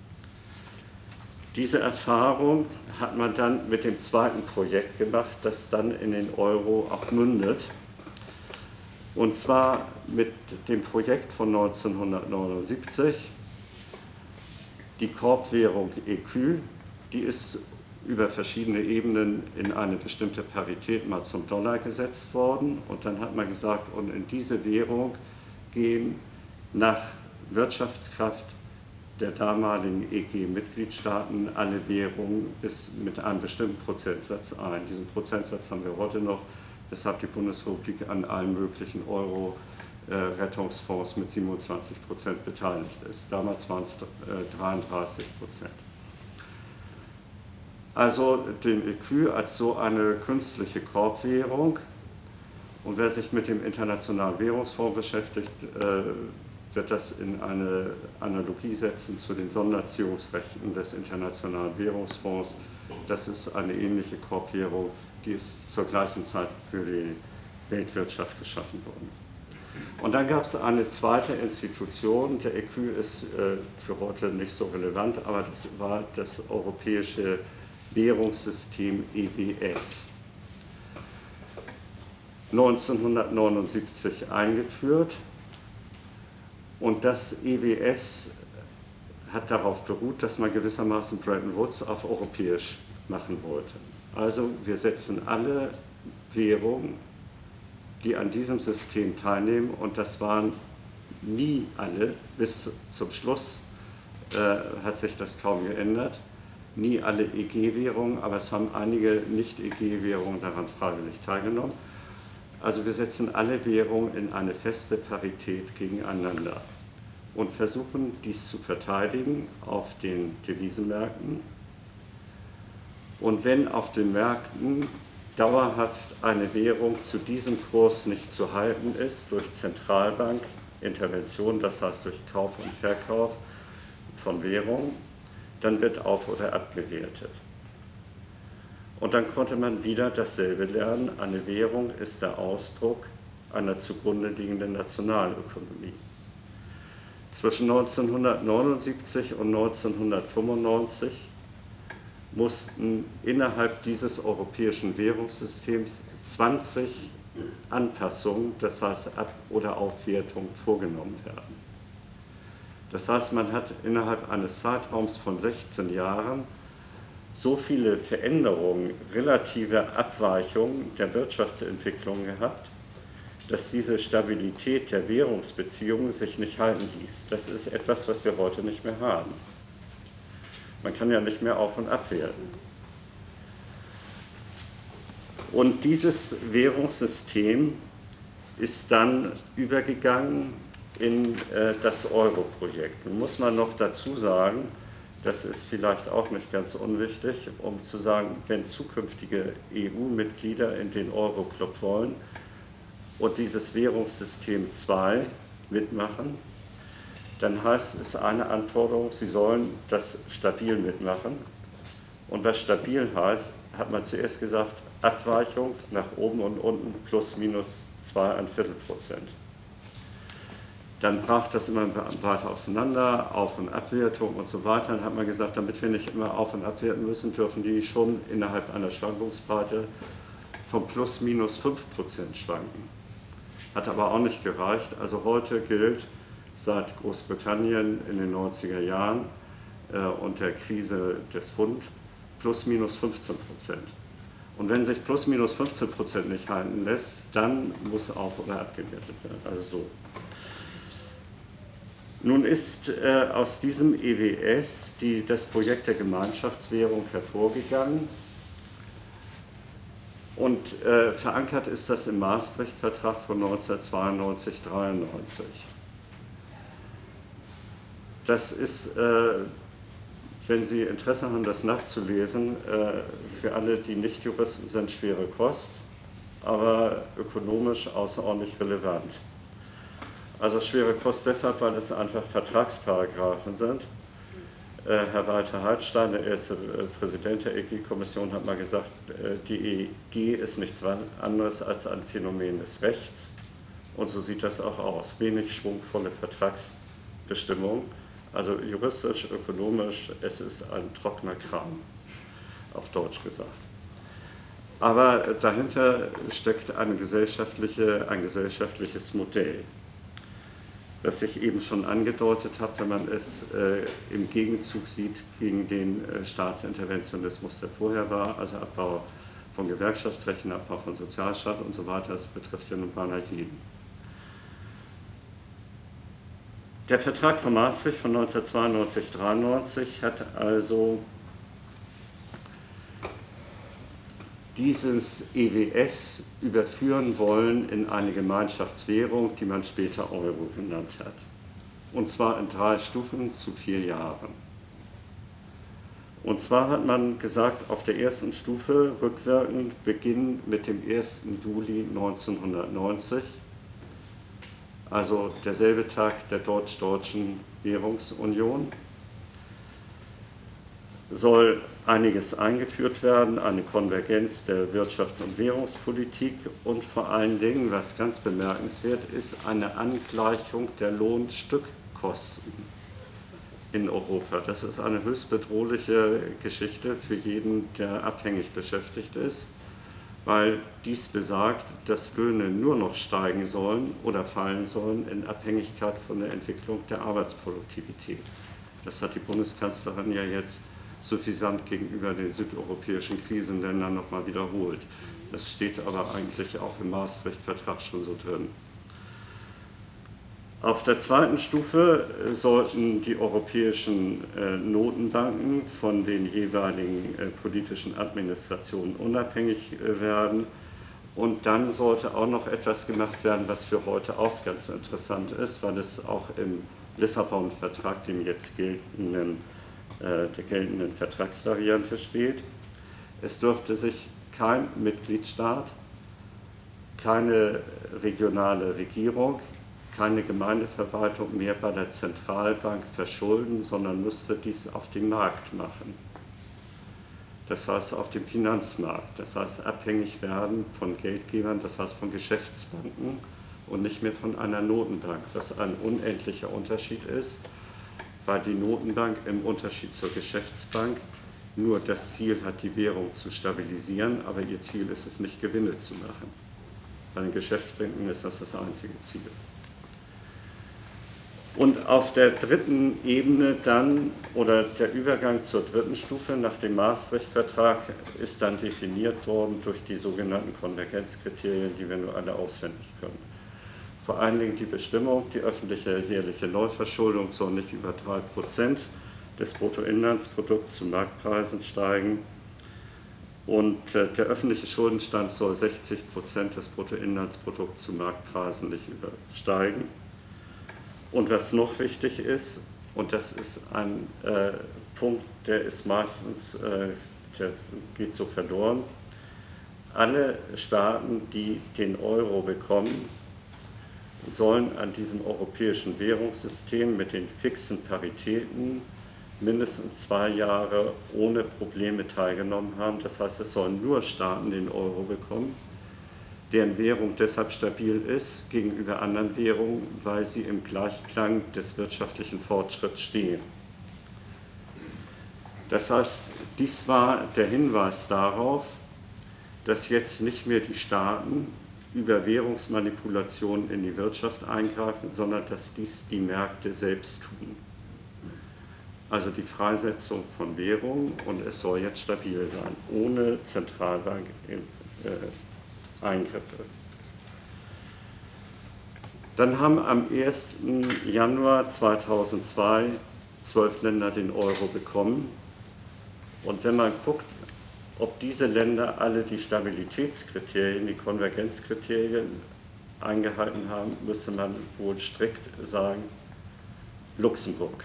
Diese Erfahrung hat man dann mit dem zweiten Projekt gemacht, das dann in den Euro auch mündet. Und zwar mit dem Projekt von neunzehnhundertneunundsiebzig, die Korbwährung E Q, die ist über verschiedene Ebenen in eine bestimmte Parität mal zum Dollar gesetzt worden. Und dann hat man gesagt, und in diese Währung gehen nach Wirtschaftskraft der damaligen E G-Mitgliedstaaten alle Währungen bis mit einem bestimmten Prozentsatz ein. Diesen Prozentsatz haben wir heute noch, weshalb die Bundesrepublik an allen möglichen Euro-Rettungsfonds mit siebenundzwanzig Prozent beteiligt ist. Damals waren es dreiunddreißig Prozent. Also den E Q als so eine künstliche Korbwährung. Und wer sich mit dem Internationalen Währungsfonds beschäftigt, wird das in eine Analogie setzen zu den Sonderziehungsrechten des Internationalen Währungsfonds. Das ist eine ähnliche Korbwährung, die ist zur gleichen Zeit für die Weltwirtschaft geschaffen worden. Und dann gab es eine zweite Institution, der E Q ist äh, für heute nicht so relevant, aber das war das europäische Währungssystem E W S. neunzehnhundertneunundsiebzig eingeführt und das E W S hat darauf beruht, dass man gewissermaßen Bretton Woods auf europäisch machen wollte. Also wir setzen alle Währungen, die an diesem System teilnehmen, und das waren nie alle, bis zum Schluss äh, hat sich das kaum geändert, nie alle E G-Währungen, aber es haben einige Nicht-E G-Währungen daran freiwillig teilgenommen. Also wir setzen alle Währungen in eine feste Parität gegeneinander und versuchen dies zu verteidigen auf den Devisenmärkten. Und wenn auf den Märkten dauerhaft eine Währung zu diesem Kurs nicht zu halten ist, durch Zentralbankintervention, das heißt durch Kauf und Verkauf von Währungen, dann wird auf- oder abgewertet. Und dann konnte man wieder dasselbe lernen, eine Währung ist der Ausdruck einer zugrunde liegenden Nationalökonomie. Zwischen neunzehnhundertneunundsiebzig und neunzehnhundertfünfundneunzig mussten innerhalb dieses europäischen Währungssystems zwanzig Anpassungen, das heißt Ab- oder Aufwertung, vorgenommen werden. Das heißt, man hat innerhalb eines Zeitraums von sechzehn Jahren so viele Veränderungen, relative Abweichungen der Wirtschaftsentwicklung gehabt, dass diese Stabilität der Währungsbeziehungen sich nicht halten ließ. Das ist etwas, was wir heute nicht mehr haben. Man kann ja nicht mehr auf- und abwerten. Und dieses Währungssystem ist dann übergegangen in äh, das Euro-Projekt. Nun muss man noch dazu sagen, das ist vielleicht auch nicht ganz unwichtig, um zu sagen, wenn zukünftige E U-Mitglieder in den Euro-Club wollen und dieses Währungssystem zwei mitmachen, dann heißt es eine Anforderung, sie sollen das stabil mitmachen. Und was stabil heißt, hat man zuerst gesagt, Abweichung nach oben und unten plus minus zwei ein Viertel Prozent. Dann brach das immer weiter auseinander, Auf- und Abwertung und so weiter. Dann hat man gesagt, damit wir nicht immer auf- und abwerten müssen, dürfen die schon innerhalb einer Schwankungsbreite von plus minus fünf Prozent schwanken. Hat aber auch nicht gereicht. Also heute gilt seit Großbritannien in den neunziger Jahren äh, und der Krise des Pfund plus minus fünfzehn Prozent. Und wenn sich plus minus fünfzehn Prozent nicht halten lässt, dann muss auf- oder abgewertet werden. Also so. Nun ist äh, aus diesem E W S die, das Projekt der Gemeinschaftswährung hervorgegangen und äh, verankert ist das im Maastricht-Vertrag von neunzehnhundertzweiundneunzig dreiundneunzig. Das ist, äh, wenn Sie Interesse haben, das nachzulesen, äh, für alle, die nicht Juristen sind, schwere Kost, aber ökonomisch außerordentlich relevant. Also schwere Kost deshalb, weil es einfach Vertragsparagraphen sind. Äh, Herr Walter Hallstein, der erste äh, Präsident der E G-Kommission, hat mal gesagt, äh, die E G ist nichts anderes als ein Phänomen des Rechts. Und so sieht das auch aus. Wenig schwungvolle Vertragsbestimmungen. Also juristisch, ökonomisch, es ist ein trockener Kram, auf Deutsch gesagt. Aber dahinter steckt eine gesellschaftliche, ein gesellschaftliches Modell, das ich eben schon angedeutet habe, wenn man es äh, im Gegenzug sieht gegen den äh, Staatsinterventionismus, der vorher war, also Abbau von Gewerkschaftsrechten, Abbau von Sozialstaat und so weiter, das betrifft ja nun beinahe jeden. Der Vertrag von Maastricht von neunzehnhundertzweiundneunzig dreiundneunzig hat also dieses E W S überführen wollen in eine Gemeinschaftswährung, die man später Euro genannt hat. Und zwar in drei Stufen zu vier Jahren. Und zwar hat man gesagt, auf der ersten Stufe rückwirkend beginnen mit dem ersten Juli neunzehnhundertneunzig, also derselbe Tag der deutsch-deutschen Währungsunion, soll einiges eingeführt werden, eine Konvergenz der Wirtschafts- und Währungspolitik und vor allen Dingen, was ganz bemerkenswert ist, eine Angleichung der Lohnstückkosten in Europa. Das ist eine höchst bedrohliche Geschichte für jeden, der abhängig beschäftigt ist, weil dies besagt, dass Löhne nur noch steigen sollen oder fallen sollen in Abhängigkeit von der Entwicklung der Arbeitsproduktivität. Das hat die Bundeskanzlerin ja jetzt suffisant gegenüber den südeuropäischen Krisenländern nochmal wiederholt. Das steht aber eigentlich auch im Maastricht-Vertrag schon so drin. Auf der zweiten Stufe sollten die europäischen äh, Notenbanken von den jeweiligen äh, politischen Administrationen unabhängig äh, werden. Und dann sollte auch noch etwas gemacht werden, was für heute auch ganz interessant ist, weil es auch im Lissabon-Vertrag, dem jetzt geltenden, äh, der geltenden Vertragsvariante steht. Es dürfte sich kein Mitgliedstaat, keine regionale Regierung, keine Gemeindeverwaltung mehr bei der Zentralbank verschulden, sondern müsste dies auf dem Markt machen. Das heißt auf dem Finanzmarkt, das heißt abhängig werden von Geldgebern, das heißt von Geschäftsbanken und nicht mehr von einer Notenbank, was ein unendlicher Unterschied ist, weil die Notenbank im Unterschied zur Geschäftsbank nur das Ziel hat, die Währung zu stabilisieren, aber ihr Ziel ist es nicht, Gewinne zu machen. Bei den Geschäftsbanken ist das das einzige Ziel. Und auf der dritten Ebene dann, oder der Übergang zur dritten Stufe nach dem Maastricht-Vertrag ist dann definiert worden durch die sogenannten Konvergenzkriterien, die wir nur alle auswendig können. Vor allen Dingen die Bestimmung, die öffentliche jährliche Neuverschuldung soll nicht über drei Prozent des Bruttoinlandsprodukts zu Marktpreisen steigen. Und äh, der öffentliche Schuldenstand soll sechzig Prozent des Bruttoinlandsprodukts zu Marktpreisen nicht übersteigen. Und was noch wichtig ist, und das ist ein äh, Punkt, der ist meistens, äh, der geht so verloren, alle Staaten, die den Euro bekommen, sollen an diesem europäischen Währungssystem mit den fixen Paritäten mindestens zwei Jahre ohne Probleme teilgenommen haben. Das heißt, es sollen nur Staaten den Euro bekommen, deren Währung deshalb stabil ist gegenüber anderen Währungen, weil sie im Gleichklang des wirtschaftlichen Fortschritts stehen. Das heißt, dies war der Hinweis darauf, dass jetzt nicht mehr die Staaten über Währungsmanipulationen in die Wirtschaft eingreifen, sondern dass dies die Märkte selbst tun. Also die Freisetzung von Währungen, und es soll jetzt stabil sein, ohne Zentralbank-Eingriffe. Dann haben am ersten Januar zweitausendzwei zwölf Länder den Euro bekommen. Und wenn man guckt, ob diese Länder alle die Stabilitätskriterien, die Konvergenzkriterien eingehalten haben, müsste man wohl strikt sagen, Luxemburg.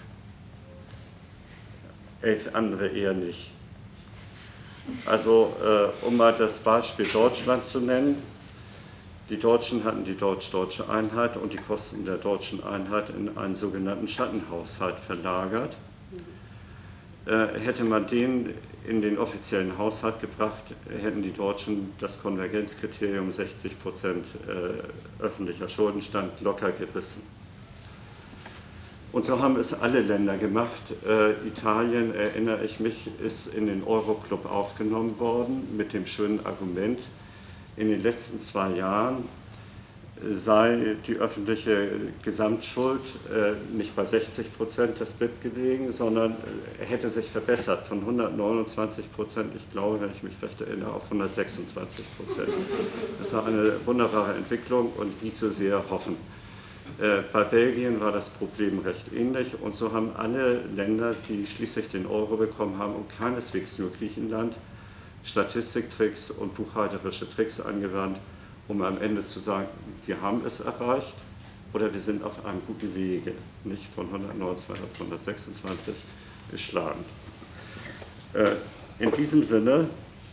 Elf andere eher nicht. Also äh, um mal das Beispiel Deutschland zu nennen, die Deutschen hatten die deutsch-deutsche Einheit und die Kosten der deutschen Einheit in einen sogenannten Schattenhaushalt verlagert. Äh, hätte man den in den offiziellen Haushalt gebracht, hätten die Deutschen das Konvergenzkriterium sechzig Prozent äh, öffentlicher Schuldenstand locker gerissen. Und so haben es alle Länder gemacht. Äh, Italien, erinnere ich mich, ist in den Euroclub aufgenommen worden mit dem schönen Argument, in den letzten zwei Jahren sei die öffentliche Gesamtschuld äh, nicht bei sechzig Prozent des B I P gelegen, sondern äh, hätte sich verbessert von hundertneunundzwanzig Prozent, ich glaube, wenn ich mich recht erinnere, auf hundertsechsundzwanzig Prozent. Das war eine wunderbare Entwicklung und hieße sehr hoffen. Äh, bei Belgien war das Problem recht ähnlich und so haben alle Länder, die schließlich den Euro bekommen haben und keineswegs nur Griechenland, Statistiktricks und buchhalterische Tricks angewandt, um am Ende zu sagen, wir haben es erreicht oder wir sind auf einem guten Wege. Nicht von hundertneunundzwanzig auf hundertsechsundzwanzig ist schlagend. Äh, in diesem Sinne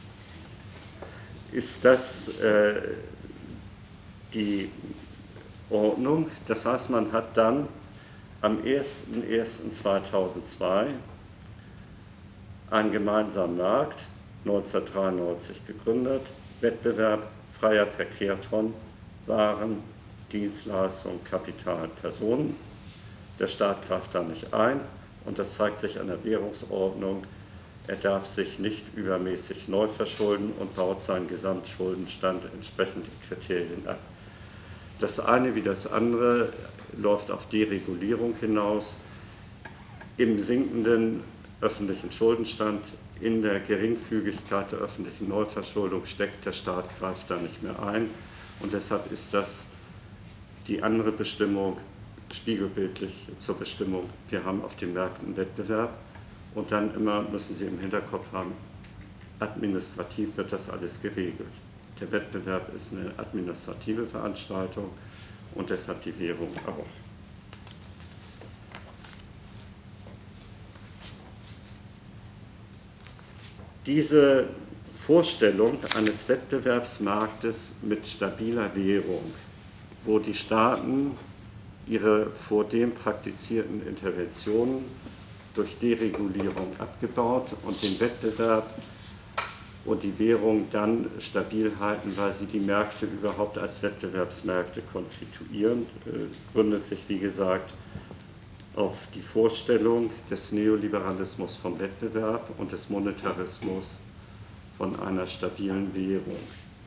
ist das äh, die Ordnung. Das heißt, man hat dann am ersten ersten zweitausendzwei einen gemeinsamen Markt, neunzehnhundertdreiundneunzig gegründet, Wettbewerb, freier Verkehr von Waren, Dienstleistungen, Kapital, Personen. Der Staat greift da nicht ein und das zeigt sich an der Währungsordnung. Er darf sich nicht übermäßig neu verschulden und baut seinen Gesamtschuldenstand entsprechend den Kriterien ab. Das eine wie das andere läuft auf Deregulierung hinaus. Im sinkenden öffentlichen Schuldenstand, in der Geringfügigkeit der öffentlichen Neuverschuldung steckt, der Staat greift da nicht mehr ein. Und deshalb ist das die andere Bestimmung, spiegelbildlich zur Bestimmung, wir haben auf den Märkten Wettbewerb. Und dann immer müssen Sie im Hinterkopf haben, administrativ wird das alles geregelt. Der Wettbewerb ist eine administrative Veranstaltung und deshalb die Währung auch. Diese Vorstellung eines Wettbewerbsmarktes mit stabiler Währung, wo die Staaten ihre vor dem praktizierten Interventionen durch Deregulierung abgebaut und den Wettbewerb und die Währung dann stabil halten, weil sie die Märkte überhaupt als Wettbewerbsmärkte konstituieren, gründet sich, wie gesagt, auf die Vorstellung des Neoliberalismus vom Wettbewerb und des Monetarismus von einer stabilen Währung.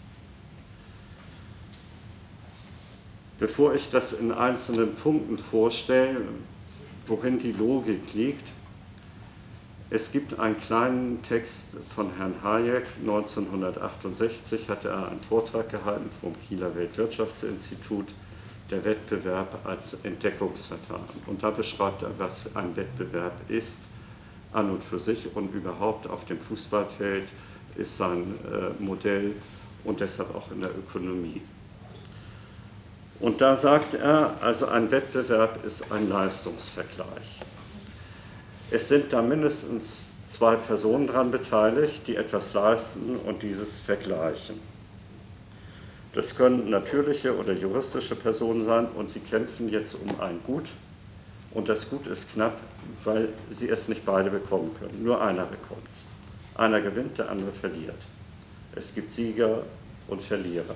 Bevor ich das in einzelnen Punkten vorstelle, worin die Logik liegt, es gibt einen kleinen Text von Herrn Hayek, neunzehnhundertachtundsechzig hatte er einen Vortrag gehalten vom Kieler Weltwirtschaftsinstitut, der Wettbewerb als Entdeckungsverfahren. Und da beschreibt er, was ein Wettbewerb ist, an und für sich und überhaupt auf dem Fußballfeld ist sein äh, Modell und deshalb auch in der Ökonomie. Und da sagt er, also ein Wettbewerb ist ein Leistungsvergleich. Es sind da mindestens zwei Personen daran beteiligt, die etwas leisten und dieses vergleichen. Das können natürliche oder juristische Personen sein und sie kämpfen jetzt um ein Gut und das Gut ist knapp, weil sie es nicht beide bekommen können. Nur einer bekommt es. Einer gewinnt, der andere verliert. Es gibt Sieger und Verlierer.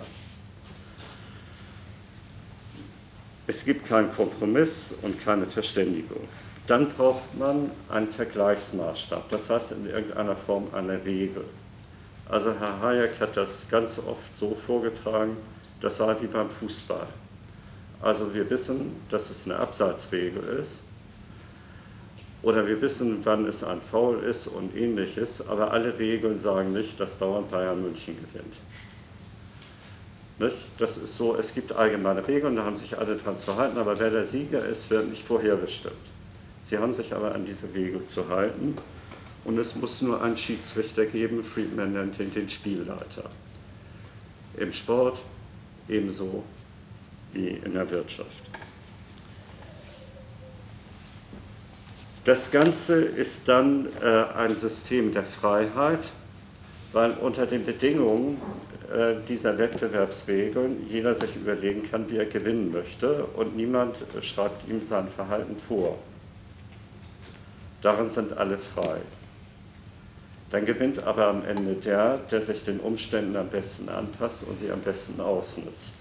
Es gibt keinen Kompromiss und keine Verständigung. Dann braucht man einen Vergleichsmaßstab, das heißt in irgendeiner Form eine Regel. Also Herr Hayek hat das ganz oft so vorgetragen, das sei wie beim Fußball. Also wir wissen, dass es eine Abseitsregel ist oder wir wissen, wann es ein Foul ist und ähnliches, aber alle Regeln sagen nicht, dass dauernd Bayern München gewinnt. Nicht? Das ist so, es gibt allgemeine Regeln, da haben sich alle dran zu halten, aber wer der Sieger ist, wird nicht vorherbestimmt. Sie haben sich aber an diese Regel zu halten und es muss nur einen Schiedsrichter geben, Friedman nennt ihn den Spielleiter. Im Sport ebenso wie in der Wirtschaft. Das Ganze ist dann äh, ein System der Freiheit, weil unter den Bedingungen äh, dieser Wettbewerbsregeln jeder sich überlegen kann, wie er gewinnen möchte und niemand äh, schreibt ihm sein Verhalten vor. Darin sind alle frei. Dann gewinnt aber am Ende der, der sich den Umständen am besten anpasst und sie am besten ausnutzt.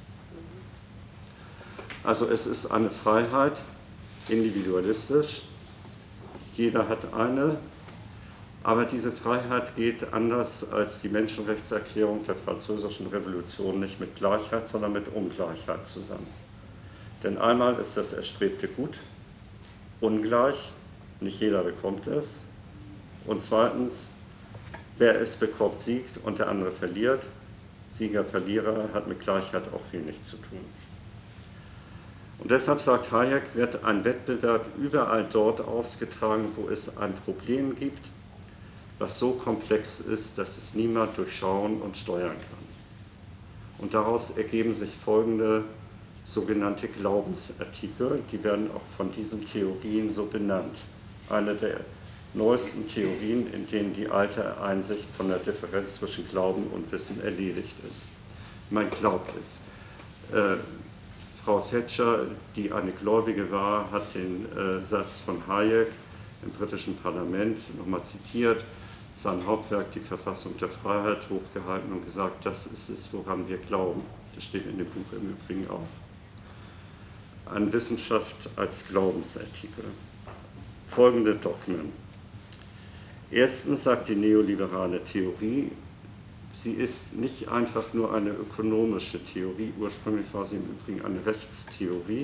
Also es ist eine Freiheit, individualistisch, jeder hat eine, aber diese Freiheit geht anders als die Menschenrechtserklärung der Französischen Revolution nicht mit Gleichheit, sondern mit Ungleichheit zusammen. Denn einmal ist das erstrebte Gut ungleich, nicht jeder bekommt es, und zweitens, wer es bekommt, siegt und der andere verliert. Sieger, Verlierer hat mit Gleichheit auch wenig zu tun. Und deshalb sagt Hayek, wird ein Wettbewerb überall dort ausgetragen, wo es ein Problem gibt, was so komplex ist, dass es niemand durchschauen und steuern kann. Und daraus ergeben sich folgende sogenannte Glaubensartikel, die werden auch von diesen Theorien so benannt. Eine der neuesten Theorien, in denen die alte Einsicht von der Differenz zwischen Glauben und Wissen erledigt ist. Man glaubt es. Äh, Frau Thatcher, die eine Gläubige war, hat den äh, Satz von Hayek im britischen Parlament nochmal zitiert, sein Hauptwerk, die Verfassung der Freiheit, hochgehalten und gesagt, das ist es, woran wir glauben. Das steht in dem Buch im Übrigen auch. An Wissenschaft als Glaubensartikel. Folgende Dogmen. Erstens sagt die neoliberale Theorie, sie ist nicht einfach nur eine ökonomische Theorie, ursprünglich war sie im Übrigen eine Rechtstheorie,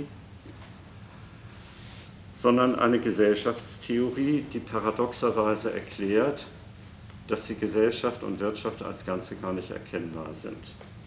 sondern eine Gesellschaftstheorie, die paradoxerweise erklärt, dass die Gesellschaft und Wirtschaft als Ganze gar nicht erkennbar sind.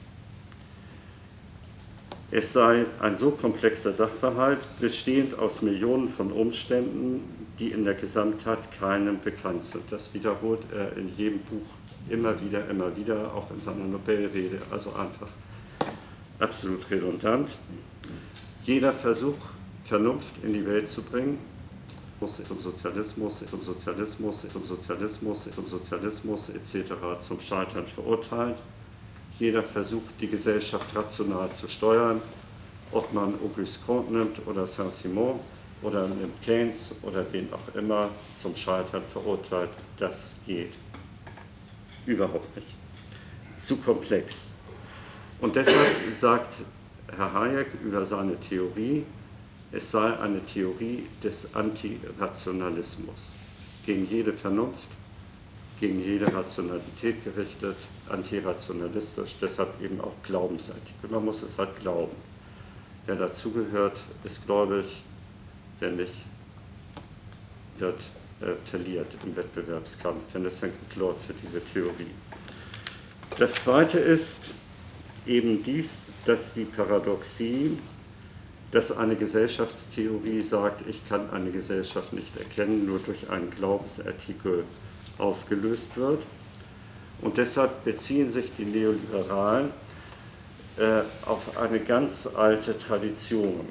Es sei ein so komplexer Sachverhalt, bestehend aus Millionen von Umständen, die in der Gesamtheit keinem bekannt sind. Das wiederholt er in jedem Buch immer wieder, immer wieder, auch in seiner Nobelrede, also einfach absolut redundant. Jeder Versuch, Vernunft in die Welt zu bringen, ist zum Sozialismus, zum Sozialismus, zum Sozialismus, zum Sozialismus et cetera zum Scheitern verurteilt. Jeder versucht, die Gesellschaft rational zu steuern, ob man Auguste Comte nimmt oder Saint-Simon oder nimmt Keynes oder wen auch immer, zum Scheitern verurteilt. Das geht überhaupt nicht. Zu komplex. Und deshalb sagt Herr Hayek über seine Theorie, es sei eine Theorie des Antirationalismus, gegen jede Vernunft, gegen jede Rationalität gerichtet, antirationalistisch, deshalb eben auch Glaubensartikel. Man muss es halt glauben. Wer dazugehört, ist gläubig, wer nicht, wird äh, verliert im Wettbewerbskampf, wenn es dann gut läuft für diese Theorie. Das Zweite ist eben dies, dass die Paradoxie, dass eine Gesellschaftstheorie sagt, ich kann eine Gesellschaft nicht erkennen, nur durch einen Glaubensartikel aufgelöst wird. Und deshalb beziehen sich die Neoliberalen äh, auf eine ganz alte Tradition.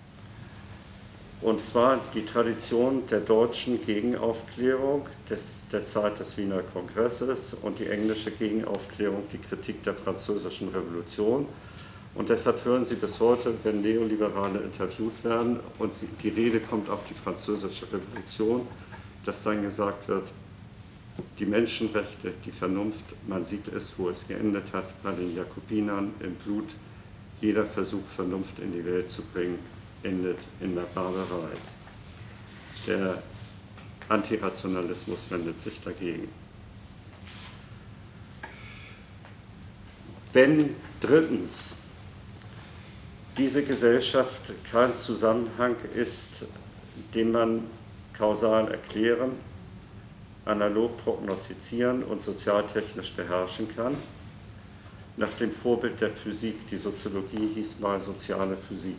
Und zwar die Tradition der deutschen Gegenaufklärung des, der Zeit des Wiener Kongresses und die englische Gegenaufklärung, die Kritik der französischen Revolution. Und deshalb hören Sie bis heute, wenn Neoliberale interviewt werden und sie, die Rede kommt auf die französische Revolution, dass dann gesagt wird, die Menschenrechte, die Vernunft, man sieht es, wo es geendet hat, bei den Jakobinern im Blut. Jeder Versuch, Vernunft in die Welt zu bringen, endet in der Barbarei. Der Antirationalismus wendet sich dagegen. Wenn drittens diese Gesellschaft kein Zusammenhang ist, den man kausal erklären, analog prognostizieren und sozialtechnisch beherrschen kann, nach dem Vorbild der Physik, die Soziologie hieß mal soziale Physik.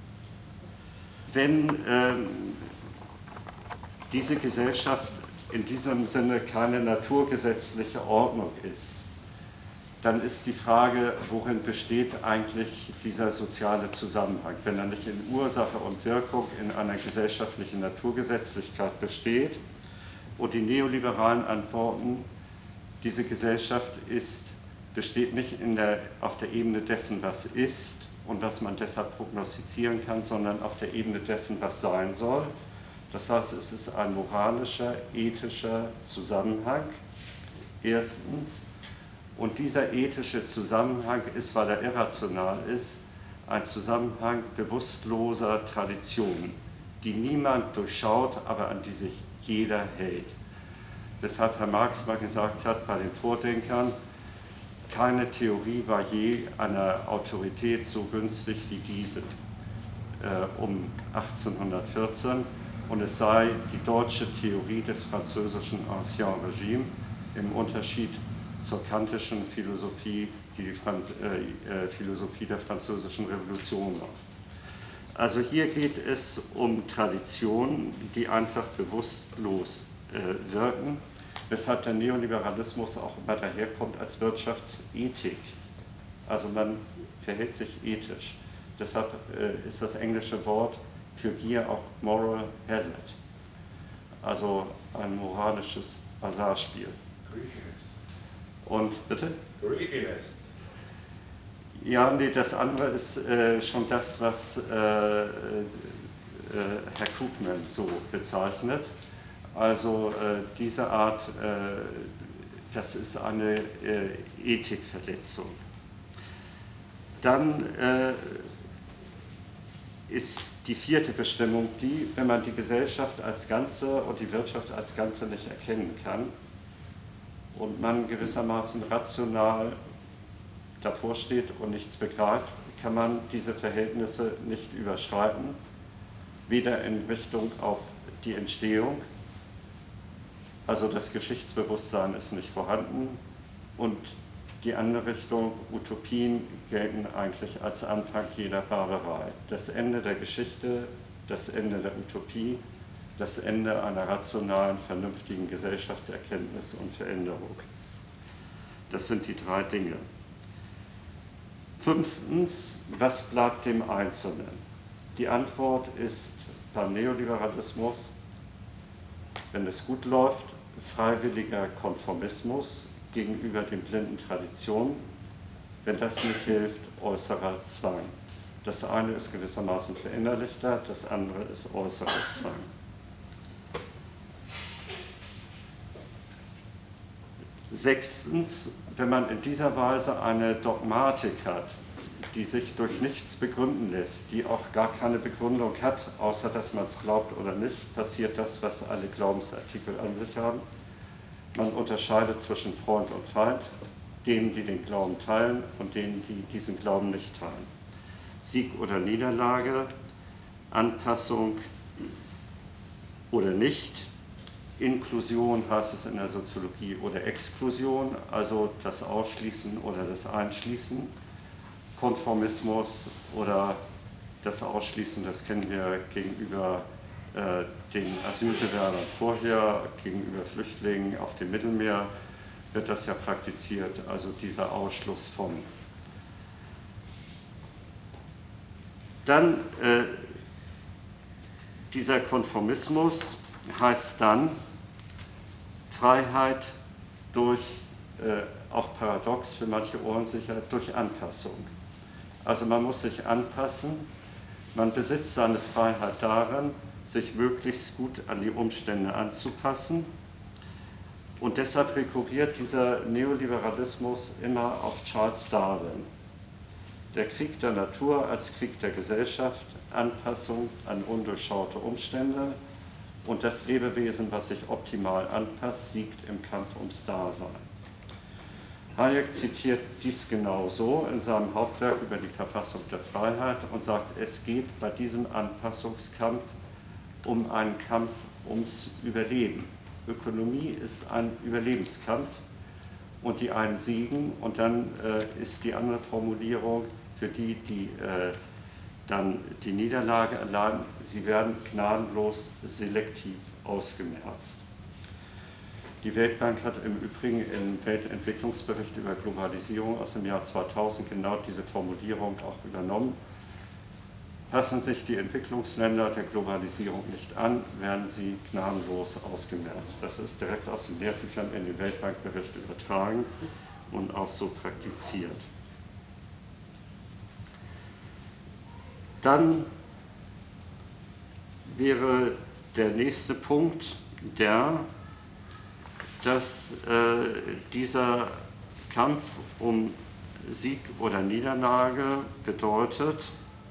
Wenn ähm, diese Gesellschaft in diesem Sinne keine naturgesetzliche Ordnung ist, dann ist die Frage, worin besteht eigentlich dieser soziale Zusammenhang, wenn er nicht in Ursache und Wirkung in einer gesellschaftlichen Naturgesetzlichkeit besteht. Und die Neoliberalen antworten, diese Gesellschaft ist, besteht nicht in der, auf der Ebene dessen, was ist und was man deshalb prognostizieren kann, sondern auf der Ebene dessen, was sein soll. Das heißt, es ist ein moralischer, ethischer Zusammenhang, erstens. Und dieser ethische Zusammenhang ist, weil er irrational ist, ein Zusammenhang bewusstloser Traditionen, die niemand durchschaut, aber an die sich jeder hält. Weshalb Herr Marx mal gesagt hat, bei den Vordenkern, keine Theorie war je einer Autorität so günstig wie diese, äh, um achtzehnhundertvierzehn. Und es sei die deutsche Theorie des französischen Ancien Regime im Unterschied zur kantischen Philosophie, die die Franz äh, Philosophie der französischen Revolution war. Also hier geht es um Traditionen, die einfach bewusstlos äh, wirken, weshalb der Neoliberalismus auch immer daherkommt als Wirtschaftsethik. Also man verhält sich ethisch. Deshalb äh, ist das englische Wort für Gier auch Moral Hazard, also ein moralisches Hasardspiel. Und bitte? Greediness. Ja, nee, das andere ist äh, schon das, was äh, äh, Herr Krugman so bezeichnet. Also äh, diese Art, äh, das ist eine äh, Ethikverletzung. Dann äh, ist die vierte Bestimmung die, wenn man die Gesellschaft als Ganze und die Wirtschaft als Ganze nicht erkennen kann, und man gewissermaßen rational davor steht und nichts begreift, kann man diese Verhältnisse nicht überschreiten, weder in Richtung auf die Entstehung, also das Geschichtsbewusstsein ist nicht vorhanden, und die andere Richtung, Utopien gelten eigentlich als Anfang jeder Barbarei. Das Ende der Geschichte, das Ende der Utopie, das Ende einer rationalen, vernünftigen Gesellschaftserkenntnis und Veränderung. Das sind die drei Dinge. Fünftens, was bleibt dem Einzelnen? Die Antwort ist beim Neoliberalismus, wenn es gut läuft, freiwilliger Konformismus gegenüber den blinden Traditionen. Wenn das nicht hilft, äußerer Zwang. Das eine ist gewissermaßen verinnerlichter, das andere ist äußerer Zwang. Sechstens, wenn man in dieser Weise eine Dogmatik hat, die sich durch nichts begründen lässt, die auch gar keine Begründung hat, außer dass man es glaubt oder nicht, passiert das, was alle Glaubensartikel an sich haben. Man unterscheidet zwischen Freund und Feind, denen, die den Glauben teilen und denen, die diesen Glauben nicht teilen. Sieg oder Niederlage, Anpassung oder nicht, Inklusion heißt es in der Soziologie oder Exklusion, also das Ausschließen oder das Einschließen, Konformismus oder das Ausschließen, das kennen wir gegenüber äh, den Asylbewerbern vorher, gegenüber Flüchtlingen auf dem Mittelmeer, wird das ja praktiziert, also dieser Ausschluss von. Dann äh, dieser Konformismus heißt dann Freiheit durch, äh, auch paradox für manche Ohren sicher, durch Anpassung. Also man muss sich anpassen, man besitzt seine Freiheit darin, sich möglichst gut an die Umstände anzupassen. Und deshalb rekurriert dieser Neoliberalismus immer auf Charles Darwin. Der Krieg der Natur als Krieg der Gesellschaft, Anpassung an undurchschaute Umstände und das Lebewesen, was sich optimal anpasst, siegt im Kampf ums Dasein. Hayek zitiert dies genauso in seinem Hauptwerk über die Verfassung der Freiheit und sagt, es geht bei diesem Anpassungskampf um einen Kampf ums Überleben. Ökonomie ist ein Überlebenskampf und die einen siegen und dann äh, ist die andere Formulierung für die, die äh, dann die Niederlage erleiden, sie werden gnadenlos selektiv ausgemerzt. Die Weltbank hat im Übrigen im Weltentwicklungsbericht über Globalisierung aus dem Jahr zweitausend genau diese Formulierung auch übernommen. Passen sich die Entwicklungsländer der Globalisierung nicht an, werden sie gnadenlos ausgemerzt. Das ist direkt aus den Lehrbüchern in den Weltbankbericht übertragen und auch so praktiziert. Dann wäre der nächste Punkt der, dass äh, dieser Kampf um Sieg oder Niederlage bedeutet,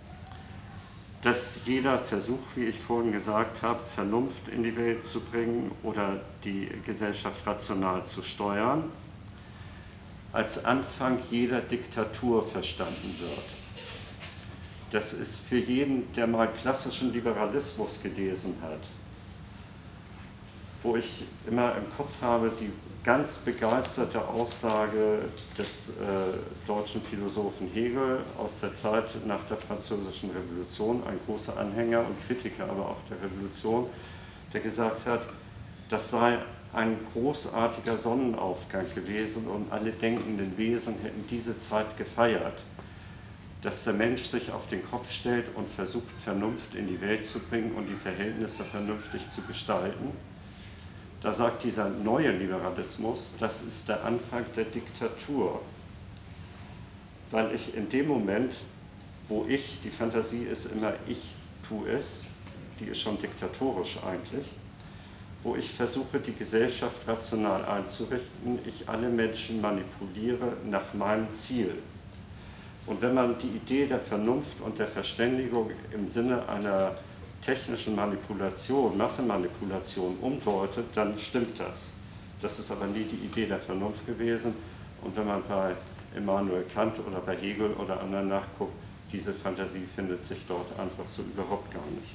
dass jeder Versuch, wie ich vorhin gesagt habe, Vernunft in die Welt zu bringen oder die Gesellschaft rational zu steuern, als Anfang jeder Diktatur verstanden wird. Das ist für jeden, der mal klassischen Liberalismus gelesen hat, wo ich immer im Kopf habe, die ganz begeisterte Aussage des äh, deutschen Philosophen Hegel aus der Zeit nach der Französischen Revolution, ein großer Anhänger und Kritiker aber auch der Revolution, der gesagt hat, das sei ein großartiger Sonnenaufgang gewesen und alle denkenden Wesen hätten diese Zeit gefeiert, dass der Mensch sich auf den Kopf stellt und versucht, Vernunft in die Welt zu bringen und die Verhältnisse vernünftig zu gestalten. Da sagt dieser neue Liberalismus, das ist der Anfang der Diktatur, weil ich in dem Moment, wo ich, die Fantasie ist immer, ich tue es, die ist schon diktatorisch eigentlich, wo ich versuche, die Gesellschaft rational einzurichten, ich alle Menschen manipuliere nach meinem Ziel. Und wenn man die Idee der Vernunft und der Verständigung im Sinne einer technischen Manipulation, Massenmanipulation umdeutet, dann stimmt das. Das ist aber nie die Idee der Vernunft gewesen. Und wenn man bei Immanuel Kant oder bei Hegel oder anderen nachguckt, diese Fantasie findet sich dort einfach so überhaupt gar nicht.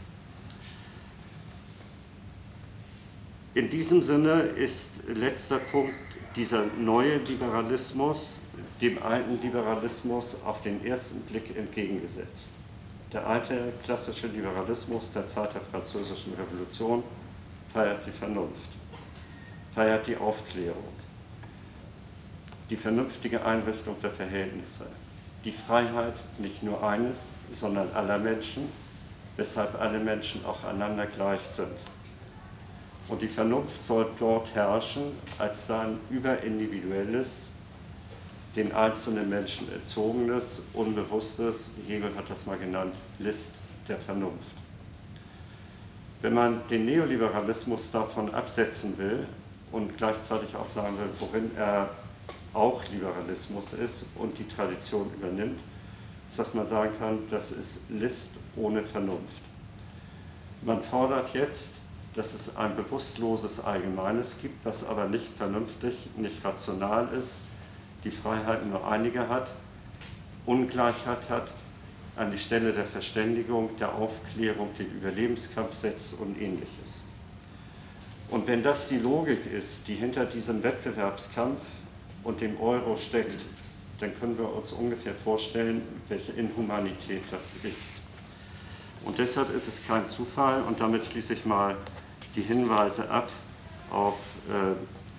In diesem Sinne ist letzter Punkt dieser neue Liberalismus dem alten Liberalismus auf den ersten Blick entgegengesetzt. Der alte klassische Liberalismus der Zeit der Französischen Revolution feiert die Vernunft, feiert die Aufklärung, die vernünftige Einrichtung der Verhältnisse, die Freiheit nicht nur eines, sondern aller Menschen, weshalb alle Menschen auch einander gleich sind. Und die Vernunft soll dort herrschen als ein überindividuelles, den einzelnen Menschen erzogenes, unbewusstes, Hegel hat das mal genannt, List der Vernunft. Wenn man den Neoliberalismus davon absetzen will und gleichzeitig auch sagen will, worin er auch Liberalismus ist und die Tradition übernimmt, ist, dass man sagen kann, das ist List ohne Vernunft. Man fordert jetzt, dass es ein bewusstloses Allgemeines gibt, was aber nicht vernünftig, nicht rational ist, die Freiheit nur einige hat, Ungleichheit hat, an die Stelle der Verständigung, der Aufklärung, den Überlebenskampf setzt und Ähnliches. Und wenn das die Logik ist, die hinter diesem Wettbewerbskampf und dem Euro steckt, dann können wir uns ungefähr vorstellen, welche Inhumanität das ist. Und deshalb ist es kein Zufall, und damit schließe ich mal die Hinweise ab auf äh,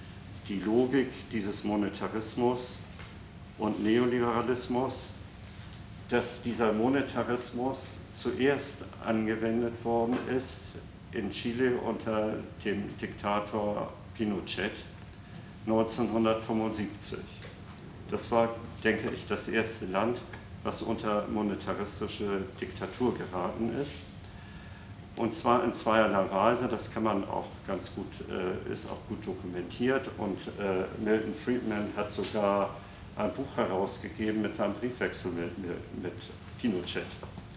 die Logik dieses Monetarismus und Neoliberalismus, dass dieser Monetarismus zuerst angewendet worden ist in Chile unter dem Diktator Pinochet neunzehnhundertfünfundsiebzig. Das war, denke ich, das erste Land, was unter monetaristische Diktatur geraten ist. Und zwar in zweierlei Weise, das kann man auch ganz gut, äh, ist auch gut dokumentiert. Und äh, Milton Friedman hat sogar ein Buch herausgegeben mit seinem Briefwechsel mit, mit, mit Pinochet.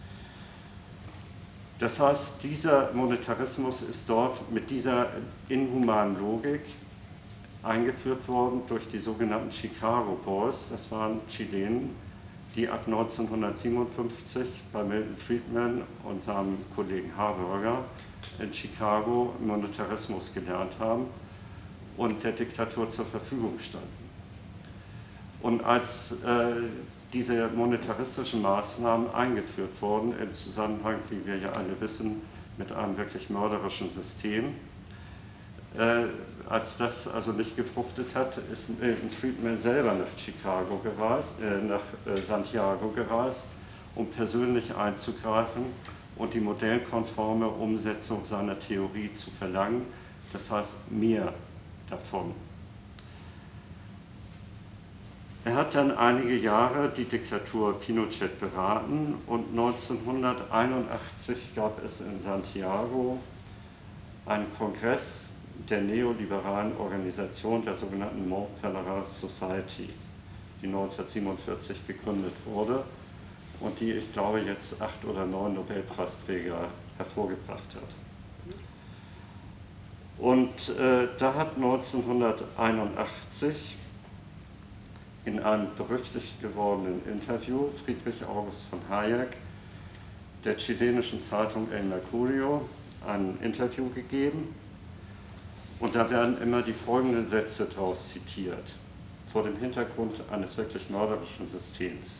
Das heißt, dieser Monetarismus ist dort mit dieser inhumanen Logik eingeführt worden durch die sogenannten Chicago Boys. Das waren Chilenen, die ab neunzehnhundertsiebenundfünfzig bei Milton Friedman und seinem Kollegen Harburger in Chicago Monetarismus gelernt haben und der Diktatur zur Verfügung standen. Und als äh, diese monetaristischen Maßnahmen eingeführt wurden, im Zusammenhang, wie wir ja alle wissen, mit einem wirklich mörderischen System, äh, als das also nicht gefruchtet hat, ist Milton Friedman selber nach Chicago gereist, äh, nach äh, Santiago gereist, um persönlich einzugreifen und die modellkonforme Umsetzung seiner Theorie zu verlangen, das heißt mehr davon. Er hat dann einige Jahre die Diktatur Pinochet beraten und neunzehnhunderteinundachtzig gab es in Santiago einen Kongress der neoliberalen Organisation der sogenannten Mont Pelerin Society, die neunzehnhundertsiebenundvierzig gegründet wurde und die, ich glaube, jetzt acht oder neun Nobelpreisträger hervorgebracht hat. Und äh, da hat neunzehnhunderteinundachtzig in einem berüchtigt gewordenen Interview Friedrich August von Hayek der chilenischen Zeitung El Mercurio ein Interview gegeben. Und da werden immer die folgenden Sätze daraus zitiert, vor dem Hintergrund eines wirklich mörderischen Systems,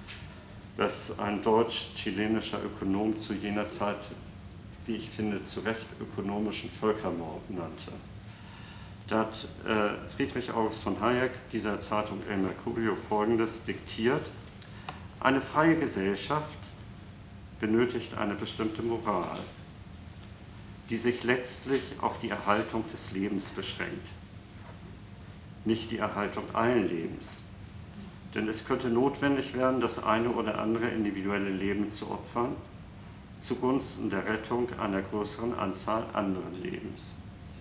das ein deutsch-chilenischer Ökonom zu jener Zeit, wie ich finde, zu Recht ökonomischen Völkermord nannte. Da hat äh, Friedrich August von Hayek dieser Zeitung El Mercurio Folgendes diktiert: Eine freie Gesellschaft benötigt eine bestimmte Moral, die sich letztlich auf die Erhaltung des Lebens beschränkt, nicht die Erhaltung allen Lebens. Denn es könnte notwendig werden, das eine oder andere individuelle Leben zu opfern, zugunsten der Rettung einer größeren Anzahl anderen Lebens.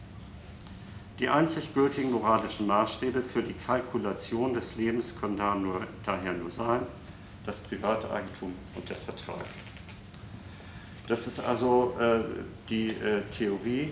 Die einzig gültigen moralischen Maßstäbe für die Kalkulation des Lebens können da nur, daher nur sein, das Privateigentum und der Vertrag. Das ist also äh, die äh, Theorie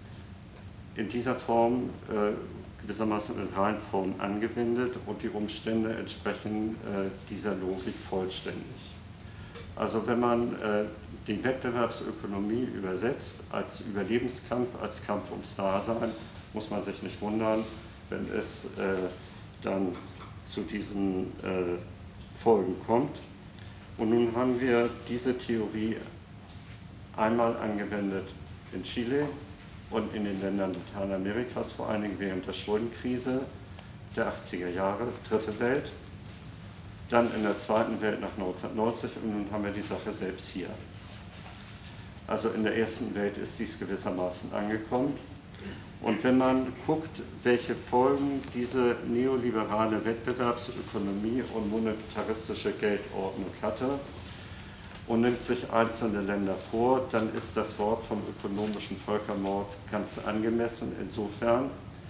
in dieser Form, äh, gewissermaßen in Reinform angewendet und die Umstände entsprechen äh, dieser Logik vollständig. Also wenn man äh, die Wettbewerbsökonomie übersetzt als Überlebenskampf, als Kampf ums Dasein, muss man sich nicht wundern, wenn es äh, dann zu diesen äh, Folgen kommt. Und nun haben wir diese Theorie einmal angewendet in Chile und in den Ländern Lateinamerikas, vor allen Dingen während der Schuldenkrise der achtziger Jahre, dritte Welt, dann in der zweiten Welt nach neunzehnhundertneunzig und nun haben wir die Sache selbst hier. Also in der ersten Welt ist dies gewissermaßen angekommen. Und wenn man guckt, welche Folgen diese neoliberale Wettbewerbsökonomie und monetaristische Geldordnung hatte und nimmt sich einzelne Länder vor, dann ist das Wort vom ökonomischen Völkermord ganz angemessen. Insofern,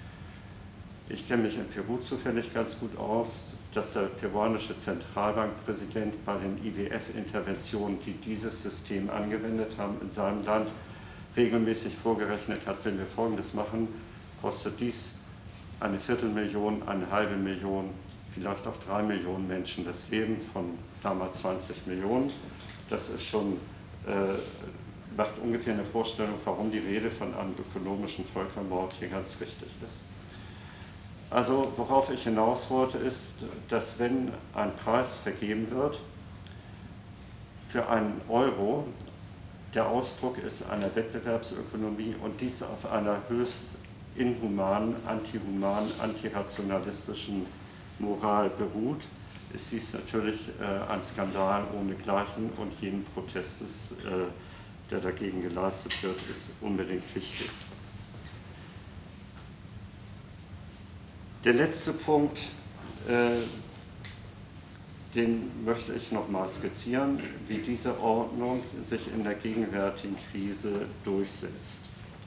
ich kenne mich in Peru zufällig ganz gut aus, dass der peruanische Zentralbankpräsident bei den I W F-Interventionen, die dieses System angewendet haben in seinem Land, regelmäßig vorgerechnet hat, wenn wir Folgendes machen, kostet dies eine Viertelmillion, eine halbe Million, vielleicht auch drei Millionen Menschen das Leben von damals zwanzig Millionen. Das ist schon, äh, macht ungefähr eine Vorstellung, warum die Rede von einem ökonomischen Völkermord hier ganz richtig ist. Also worauf ich hinaus wollte, ist, dass wenn ein Preis vergeben wird für einen Euro, der Ausdruck ist einer Wettbewerbsökonomie und dies auf einer höchst inhumanen, antihumanen, antirationalistischen Moral beruht, ist dies natürlich äh, ein Skandal ohnegleichen und jeden Protestes, äh, der dagegen geleistet wird, ist unbedingt wichtig. Der letzte Punkt, äh, den möchte ich nochmal skizzieren, wie diese Ordnung sich in der gegenwärtigen Krise durchsetzt.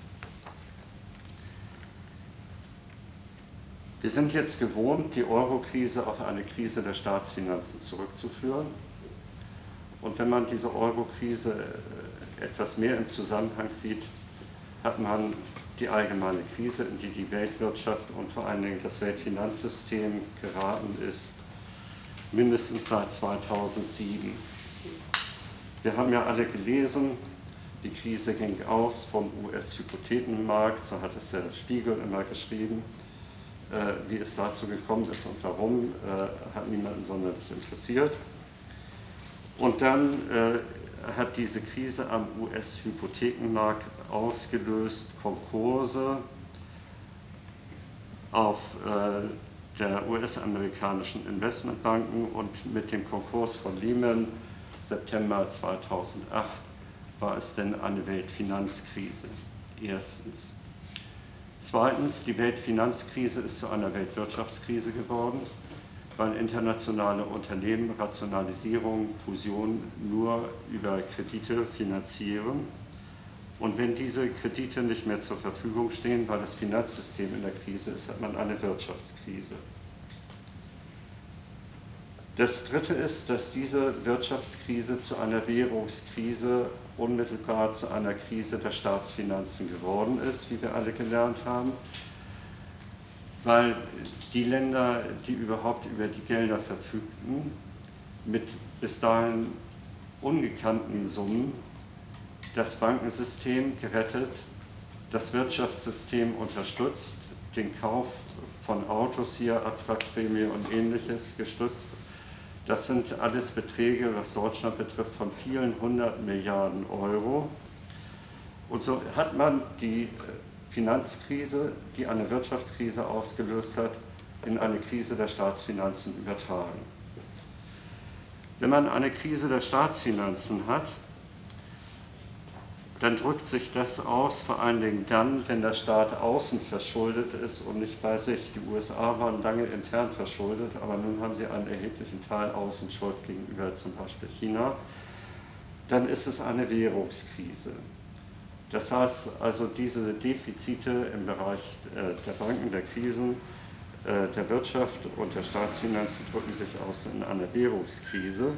Wir sind jetzt gewohnt, die Euro-Krise auf eine Krise der Staatsfinanzen zurückzuführen. Und wenn man diese Euro-Krise etwas mehr im Zusammenhang sieht, hat man die allgemeine Krise, in die die Weltwirtschaft und vor allen Dingen das Weltfinanzsystem geraten ist, mindestens seit zweitausendsieben. Wir haben ja alle gelesen, die Krise ging aus vom U S-Hypothekenmarkt, so hat es der Spiegel immer geschrieben. Äh, wie es dazu gekommen ist und warum, äh, hat niemanden sonderlich interessiert. Und dann äh, hat diese Krise am U S-Hypothekenmarkt ausgelöst Konkurse auf äh, der U S-amerikanischen Investmentbanken, und mit dem Konkurs von Lehman September zweitausendacht war es denn eine Weltfinanzkrise. Erstens. Zweitens, die Weltfinanzkrise ist zu einer Weltwirtschaftskrise geworden, weil internationale Unternehmen Rationalisierung, Fusion nur über Kredite finanzieren. Und wenn diese Kredite nicht mehr zur Verfügung stehen, weil das Finanzsystem in der Krise ist, hat man eine Wirtschaftskrise. Das Dritte ist, dass diese Wirtschaftskrise zu einer Währungskrise, unmittelbar zu einer Krise der Staatsfinanzen geworden ist, wie wir alle gelernt haben, weil die Länder, die überhaupt über die Gelder verfügten, mit bis dahin ungekannten Summen das Bankensystem gerettet, das Wirtschaftssystem unterstützt, den Kauf von Autos hier, Abwrackprämie und Ähnliches gestützt. Das sind alles Beträge, was Deutschland betrifft, von vielen hundert Milliarden Euro. Und so hat man die Finanzkrise, die eine Wirtschaftskrise ausgelöst hat, in eine Krise der Staatsfinanzen übertragen. Wenn man eine Krise der Staatsfinanzen hat, dann drückt sich das aus, vor allen Dingen dann, wenn der Staat außen verschuldet ist und nicht bei sich. Die U S A waren lange intern verschuldet, aber nun haben sie einen erheblichen Teil Außenschuld gegenüber zum Beispiel China. Dann ist es eine Währungskrise. Das heißt also, diese Defizite im Bereich der Banken, der Krisen, der Wirtschaft und der Staatsfinanzen drücken sich aus in einer Währungskrise.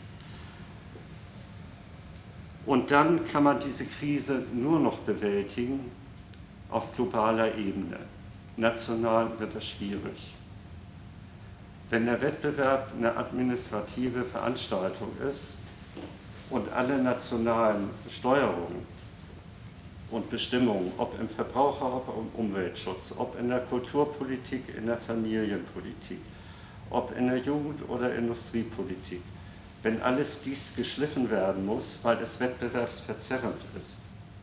Und dann kann man diese Krise nur noch bewältigen auf globaler Ebene. National wird es schwierig. Wenn der Wettbewerb eine administrative Veranstaltung ist und alle nationalen Steuerungen und Bestimmungen, ob im Verbraucher, ob im Umweltschutz, ob in der Kulturpolitik, in der Familienpolitik, ob in der Jugend- oder Industriepolitik, wenn alles dies geschliffen werden muss, weil es wettbewerbsverzerrend ist,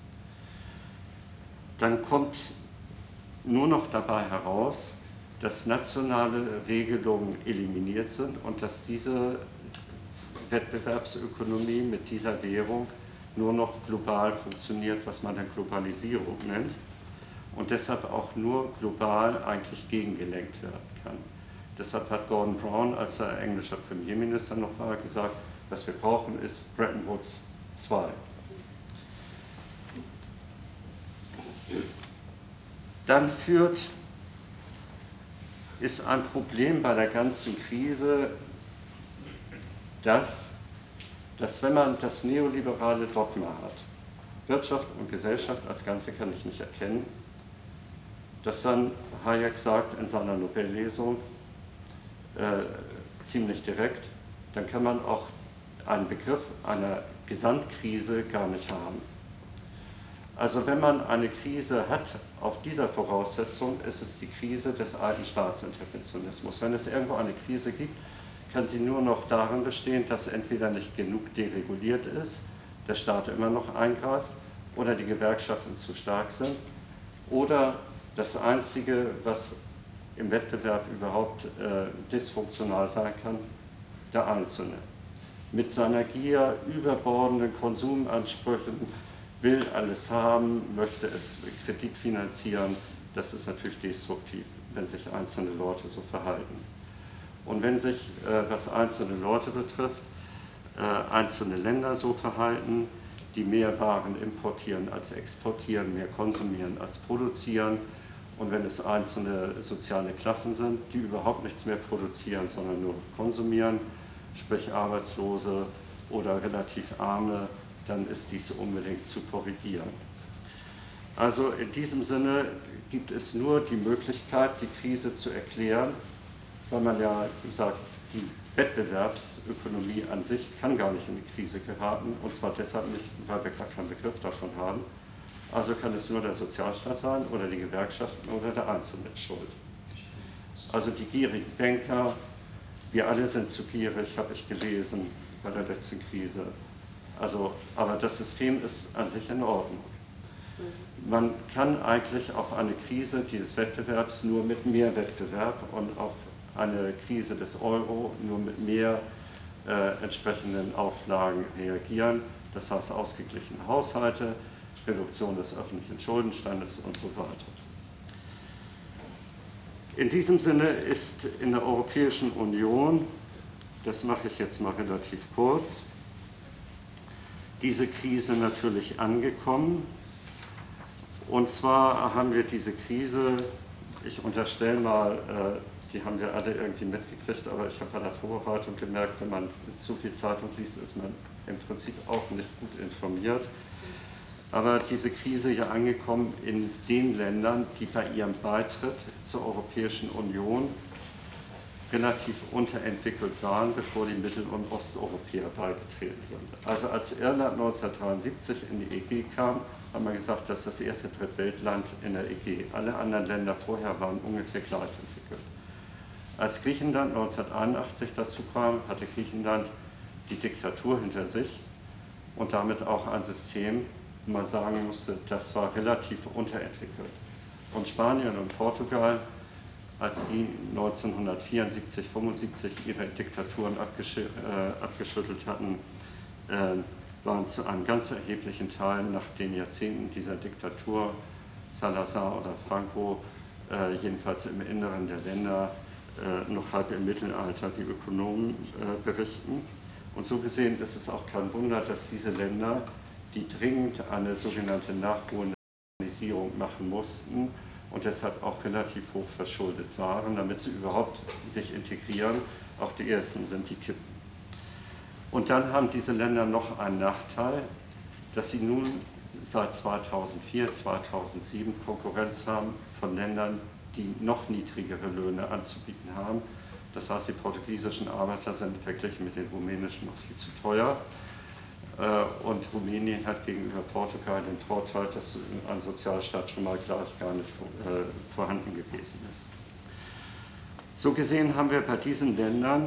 dann kommt nur noch dabei heraus, dass nationale Regelungen eliminiert sind und dass diese Wettbewerbsökonomie mit dieser Währung nur noch global funktioniert, was man dann Globalisierung nennt, und deshalb auch nur global eigentlich gegengelenkt werden kann. Deshalb hat Gordon Brown, als er englischer Premierminister noch war, gesagt, was wir brauchen, ist Bretton Woods zwei. Dann führt, ist ein Problem bei der ganzen Krise, dass, dass wenn man das neoliberale Dogma hat, Wirtschaft und Gesellschaft als Ganze kann ich nicht erkennen, dass dann Hayek sagt in seiner Nobellesung, Äh, ziemlich direkt, dann kann man auch einen Begriff einer Gesamtkrise gar nicht haben. Also wenn man eine Krise hat, auf dieser Voraussetzung ist es die Krise des alten Staatsinterventionismus. Wenn es irgendwo eine Krise gibt, kann sie nur noch darin bestehen, dass entweder nicht genug dereguliert ist, der Staat immer noch eingreift, oder die Gewerkschaften zu stark sind, oder Das Einzige, was im Wettbewerb überhaupt äh, dysfunktional sein kann, der Einzelne. Mit seiner Gier, überbordenden Konsumansprüchen, will alles haben, möchte es Kredit finanzieren. Das ist natürlich destruktiv, wenn sich einzelne Leute so verhalten. Und wenn sich, äh, was einzelne Leute betrifft, äh, einzelne Länder so verhalten, die mehr Waren importieren als exportieren, mehr konsumieren als produzieren, und wenn es einzelne soziale Klassen sind, die überhaupt nichts mehr produzieren, sondern nur konsumieren, sprich Arbeitslose oder relativ Arme, dann ist dies unbedingt zu korrigieren. Also in diesem Sinne gibt es nur die Möglichkeit, die Krise zu erklären, weil man ja sagt, die Wettbewerbsökonomie an sich kann gar nicht in die Krise geraten, und zwar deshalb nicht, weil wir gar keinen Begriff davon haben. Also kann es nur der Sozialstaat sein oder die Gewerkschaften oder der Einzelne schuld. Also die gierigen Banker, wir alle sind zu gierig, habe ich gelesen bei der letzten Krise. Also, aber das System ist an sich in Ordnung. Man kann eigentlich auf eine Krise dieses Wettbewerbs nur mit mehr Wettbewerb und auf eine Krise des Euro nur mit mehr äh, entsprechenden Auflagen reagieren. Das heißt ausgeglichene Haushalte, Reduktion des öffentlichen Schuldenstandes und so weiter. In diesem Sinne ist in der Europäischen Union, das mache ich jetzt mal relativ kurz, diese Krise natürlich angekommen. Und zwar haben wir diese Krise, ich unterstelle mal, die haben wir alle irgendwie mitgekriegt, aber ich habe bei der Vorbereitung gemerkt, wenn man zu viel Zeitung liest, ist man im Prinzip auch nicht gut informiert. Aber diese Krise ja angekommen in den Ländern, die bei ihrem Beitritt zur Europäischen Union relativ unterentwickelt waren, bevor die Mittel- und Osteuropäer beigetreten sind. Also als Irland neunzehnhundertdreiundsiebzig in die E G kam, haben wir gesagt, das ist das erste Drittweltland in der E G. Alle anderen Länder vorher waren ungefähr gleich entwickelt. Als Griechenland neunzehnhunderteinundachtzig dazu kam, hatte Griechenland die Diktatur hinter sich und damit auch ein System, wo man sagen musste, das war relativ unterentwickelt. Und Spanien und Portugal, als die neunzehnhundertvierundsiebzig, fünfundsiebzig ihre Diktaturen abgesch äh, abgeschüttelt hatten, äh, waren zu einem ganz erheblichen Teil nach den Jahrzehnten dieser Diktatur, Salazar oder Franco, äh, jedenfalls im Inneren der Länder, äh, noch halb im Mittelalter, wie Ökonomen äh, berichten. Und so gesehen ist es auch kein Wunder, dass diese Länder, die dringend eine sogenannte Nachmodernisierung machen mussten und deshalb auch relativ hoch verschuldet waren, damit sie überhaupt sich integrieren, auch die ersten sind, die kippen. Und dann haben diese Länder noch einen Nachteil, dass sie nun seit zweitausendvier, zweitausendsieben Konkurrenz haben von Ländern, die noch niedrigere Löhne anzubieten haben. Das heißt, die portugiesischen Arbeiter sind verglichen mit den rumänischen noch viel zu teuer. Und Rumänien hat gegenüber Portugal den Vorteil, dass ein Sozialstaat schon mal gleich gar nicht vorhanden gewesen ist. So gesehen haben wir bei diesen Ländern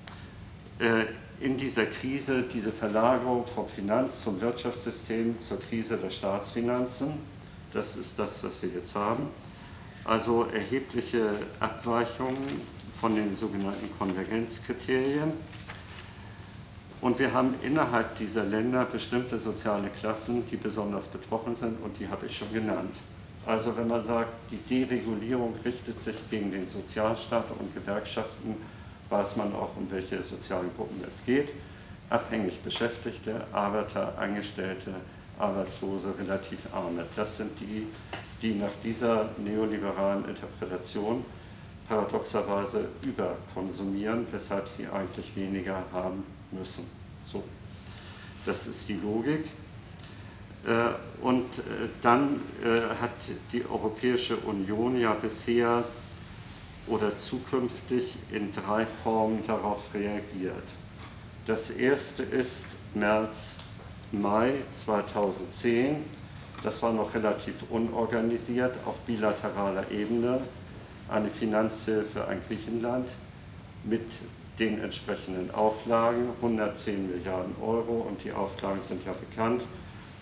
in dieser Krise diese Verlagerung vom Finanz- zum Wirtschaftssystem zur Krise der Staatsfinanzen. Das ist das, was wir jetzt haben. Also erhebliche Abweichungen von den sogenannten Konvergenzkriterien. Und wir haben innerhalb dieser Länder bestimmte soziale Klassen, die besonders betroffen sind, und die habe ich schon genannt. Also wenn man sagt, die Deregulierung richtet sich gegen den Sozialstaat und Gewerkschaften, weiß man auch, um welche sozialen Gruppen es geht. Abhängig Beschäftigte, Arbeiter, Angestellte, Arbeitslose, relativ Arme. Das sind die, die nach dieser neoliberalen Interpretation paradoxerweise überkonsumieren, weshalb sie eigentlich weniger haben müssen. So. Das ist die Logik. Und dann hat die Europäische Union ja bisher oder zukünftig in drei Formen darauf reagiert. Das erste ist März, Mai zweitausendzehn. Das war noch relativ unorganisiert auf bilateraler Ebene. Eine Finanzhilfe an Griechenland mit den entsprechenden Auflagen, hundertzehn Milliarden Euro, und die Auflagen sind ja bekannt.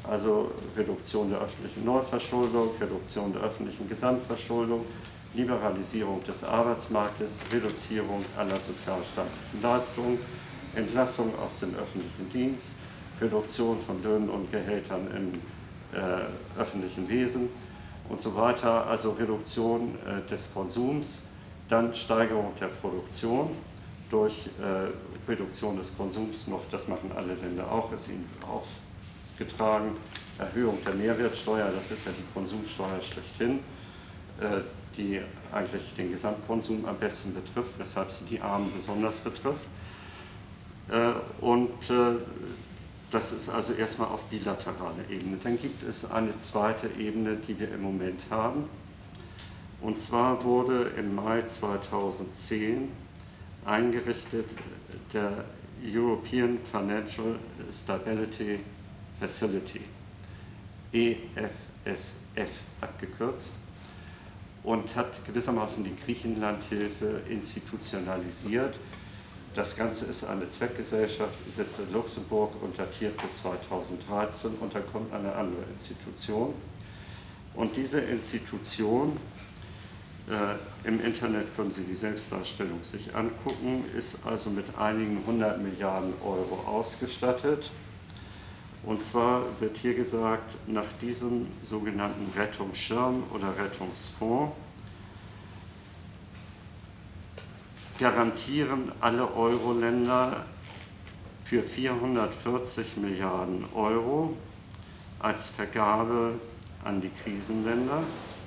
Also Reduktion der öffentlichen Neuverschuldung, Reduktion der öffentlichen Gesamtverschuldung, Liberalisierung des Arbeitsmarktes, Reduzierung aller sozialstaatlichen Leistungen, Entlassung aus dem öffentlichen Dienst, Reduktion von Löhnen und Gehältern im äh, öffentlichen Wesen und so weiter, also Reduktion äh, des Konsums, dann Steigerung der Produktion durch äh, Reduktion des Konsums noch, das machen alle Länder auch, ist ihnen aufgetragen, Erhöhung der Mehrwertsteuer, das ist ja die Konsumsteuer schlechthin, äh, die eigentlich den Gesamtkonsum am besten betrifft, weshalb sie die Armen besonders betrifft. Äh, und äh, das ist also erstmal auf bilateraler Ebene. Dann gibt es eine zweite Ebene, die wir im Moment haben. Und zwar wurde im Mai zweitausendzehn eingerichtet der European Financial Stability Facility, E F S F abgekürzt, und hat gewissermaßen die Griechenlandhilfe institutionalisiert. Das Ganze ist eine Zweckgesellschaft, sitzt in Luxemburg und datiert bis zweitausenddreizehn, und dann kommt eine andere Institution. Und diese Institution, äh, im Internet können Sie die Selbstdarstellung sich angucken, ist also mit einigen hundert Milliarden Euro ausgestattet. Und zwar wird hier gesagt, nach diesem sogenannten Rettungsschirm oder Rettungsfonds garantieren alle Euro-Länder für vierhundertvierzig Milliarden Euro als Vergabe an die Krisenländer.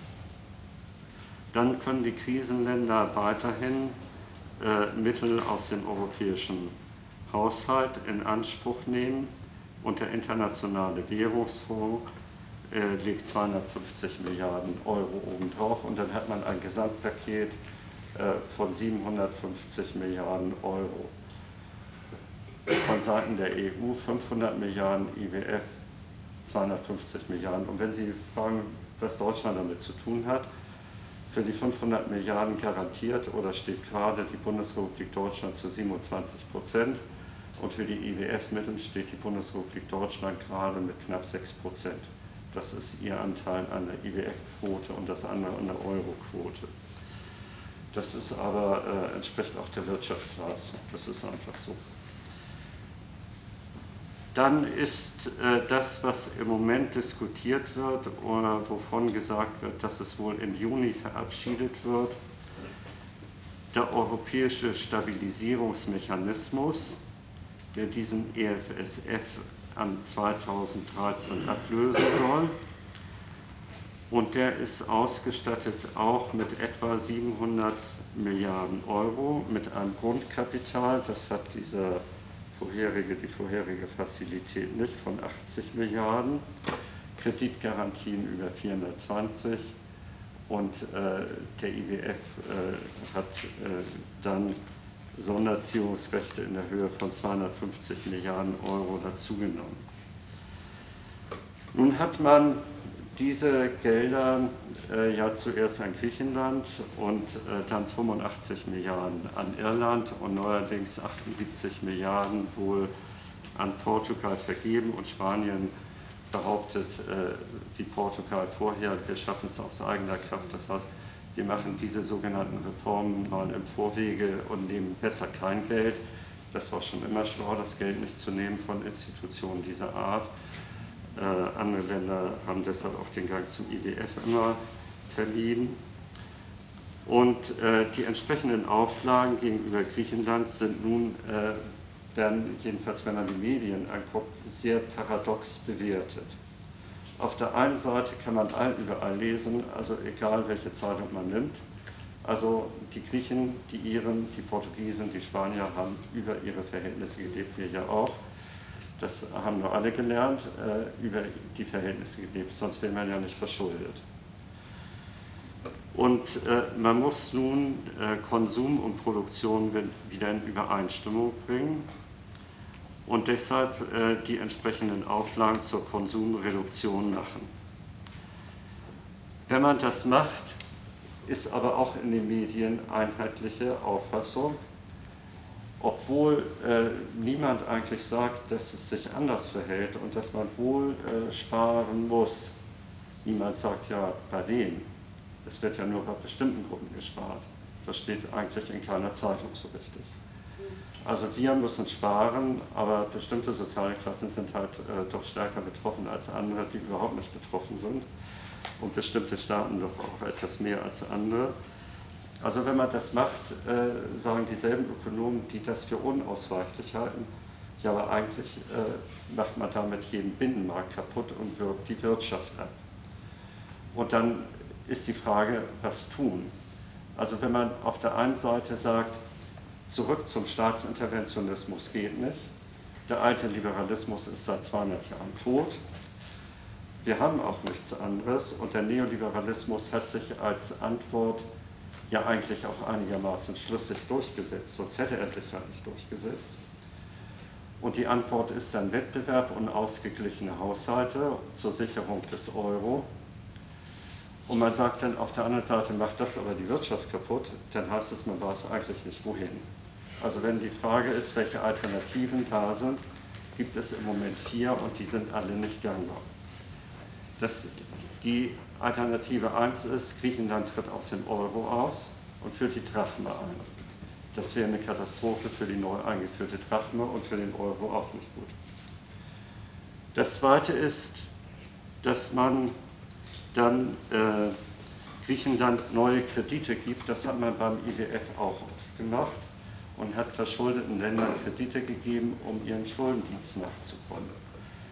Dann können die Krisenländer weiterhin äh, Mittel aus dem europäischen Haushalt in Anspruch nehmen, und der Internationale Währungsfonds äh, legt zweihundertfünfzig Milliarden Euro obendrauf, und dann hat man ein Gesamtpaket von siebenhundertfünfzig Milliarden Euro. Von Seiten der E U fünfhundert Milliarden, I W F zweihundertfünfzig Milliarden. Und wenn Sie fragen, was Deutschland damit zu tun hat, für die fünfhundert Milliarden garantiert oder steht gerade die Bundesrepublik Deutschland zu siebenundzwanzig Prozent, und für die I W F-Mittel steht die Bundesrepublik Deutschland gerade mit knapp sechs Prozent. Das ist ihr Anteil an der I W F-Quote und das andere an der Euro-Quote. Das ist aber, äh, entspricht auch der Wirtschaftsleistung, das ist einfach so. Dann ist äh, das, was im Moment diskutiert wird oder wovon gesagt wird, dass es wohl im Juni verabschiedet wird, der europäische Stabilisierungsmechanismus, der diesen E F S F am zweitausenddreizehn ablösen soll. Und der ist ausgestattet auch mit etwa siebenhundert Milliarden Euro, mit einem Grundkapital, das hat diese vorherige, die vorherige Fazilität nicht, von achtzig Milliarden, Kreditgarantien über vierhundertzwanzig, und äh, der I W F äh, hat äh, dann Sonderziehungsrechte in der Höhe von zweihundertfünfzig Milliarden Euro dazugenommen. Nun hat man diese Gelder äh, ja zuerst an Griechenland und äh, dann fünfundachtzig Milliarden an Irland und neuerdings achtundsiebzig Milliarden wohl an Portugal vergeben, und Spanien behauptet, äh, wie Portugal vorher, wir schaffen es aus eigener Kraft. Das heißt, wir machen diese sogenannten Reformen mal im Vorwege und nehmen besser kein Geld. Das war schon immer schlau, das Geld nicht zu nehmen von Institutionen dieser Art. Äh, andere Länder haben deshalb auch den Gang zum I W F immer vermieden. Und äh, die entsprechenden Auflagen gegenüber Griechenland sind nun, äh, werden jedenfalls, wenn man die Medien anguckt, sehr paradox bewertet. Auf der einen Seite kann man überall lesen, also egal welche Zeitung man nimmt, also die Griechen, die Iren, die Portugiesen, die Spanier haben über ihre Verhältnisse gelebt, wir ja auch. Das haben nur alle gelernt, äh, über die Verhältnisse gelebt, sonst wäre man ja nicht verschuldet. Und äh, man muss nun äh, Konsum und Produktion wieder in Übereinstimmung bringen und deshalb äh, die entsprechenden Auflagen zur Konsumreduktion machen. Wenn man das macht, ist aber auch in den Medien einheitliche Auffassung, obwohl äh, niemand eigentlich sagt, dass es sich anders verhält und dass man wohl äh, sparen muss. Niemand sagt ja, bei wem. Es wird ja nur bei bestimmten Gruppen gespart. Das steht eigentlich in keiner Zeitung so richtig. Also wir müssen sparen, aber bestimmte soziale Klassen sind halt äh, doch stärker betroffen als andere, die überhaupt nicht betroffen sind. Und bestimmte Staaten doch auch etwas mehr als andere. Also wenn man das macht, äh, sagen dieselben Ökonomen, die das für unausweichlich halten, ja, aber eigentlich äh, macht man damit jeden Binnenmarkt kaputt und wirkt die Wirtschaft ab. Und dann ist die Frage, was tun? Also wenn man auf der einen Seite sagt, zurück zum Staatsinterventionismus geht nicht, der alte Liberalismus ist seit zweihundert Jahren tot, wir haben auch nichts anderes und der Neoliberalismus hat sich als Antwort ja eigentlich auch einigermaßen schlüssig durchgesetzt, sonst hätte er sich ja nicht durchgesetzt. Und die Antwort ist dann Wettbewerb und ausgeglichene Haushalte zur Sicherung des Euro. Und man sagt dann auf der anderen Seite, macht das aber die Wirtschaft kaputt, dann heißt es, man weiß eigentlich nicht wohin. Also wenn die Frage ist, welche Alternativen da sind, gibt es im Moment vier und die sind alle nicht gangbar. Das, die Alternative eins ist, Griechenland tritt aus dem Euro aus und führt die Drachme ein. Das wäre eine Katastrophe für die neu eingeführte Drachme und für den Euro auch nicht gut. Das Zweite ist, dass man dann äh, Griechenland neue Kredite gibt. Das hat man beim I W F auch oft gemacht und hat verschuldeten Ländern Kredite gegeben, um ihren Schuldendienst nachzukommen.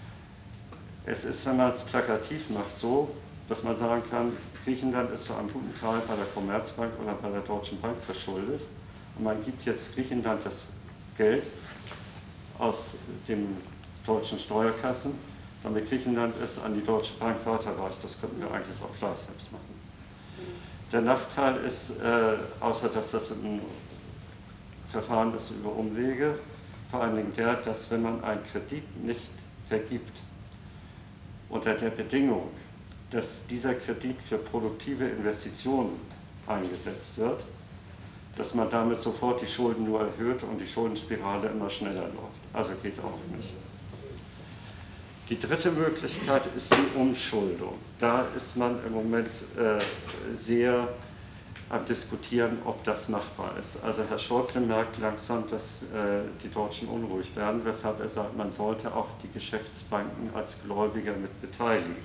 Es ist, wenn man es plakativ macht, so, dass man sagen kann, Griechenland ist zu einem guten Teil bei der Commerzbank oder bei der Deutschen Bank verschuldet und man gibt jetzt Griechenland das Geld aus den deutschen Steuerkassen, damit Griechenland es an die Deutsche Bank weiterreicht. Das könnten wir eigentlich auch gleich selbst machen. Der Nachteil ist, äh, außer dass das ein Verfahren ist über Umwege, vor allen Dingen der, dass wenn man einen Kredit nicht vergibt, unter der Bedingung, dass dieser Kredit für produktive Investitionen eingesetzt wird, dass man damit sofort die Schulden nur erhöht und die Schuldenspirale immer schneller läuft. Also geht auch nicht. Die dritte Möglichkeit ist die Umschuldung. Da ist man im Moment äh, sehr am Diskutieren, ob das machbar ist. Also Herr Schäuble merkt langsam, dass äh, die Deutschen unruhig werden, weshalb er sagt, man sollte auch die Geschäftsbanken als Gläubiger mit beteiligen.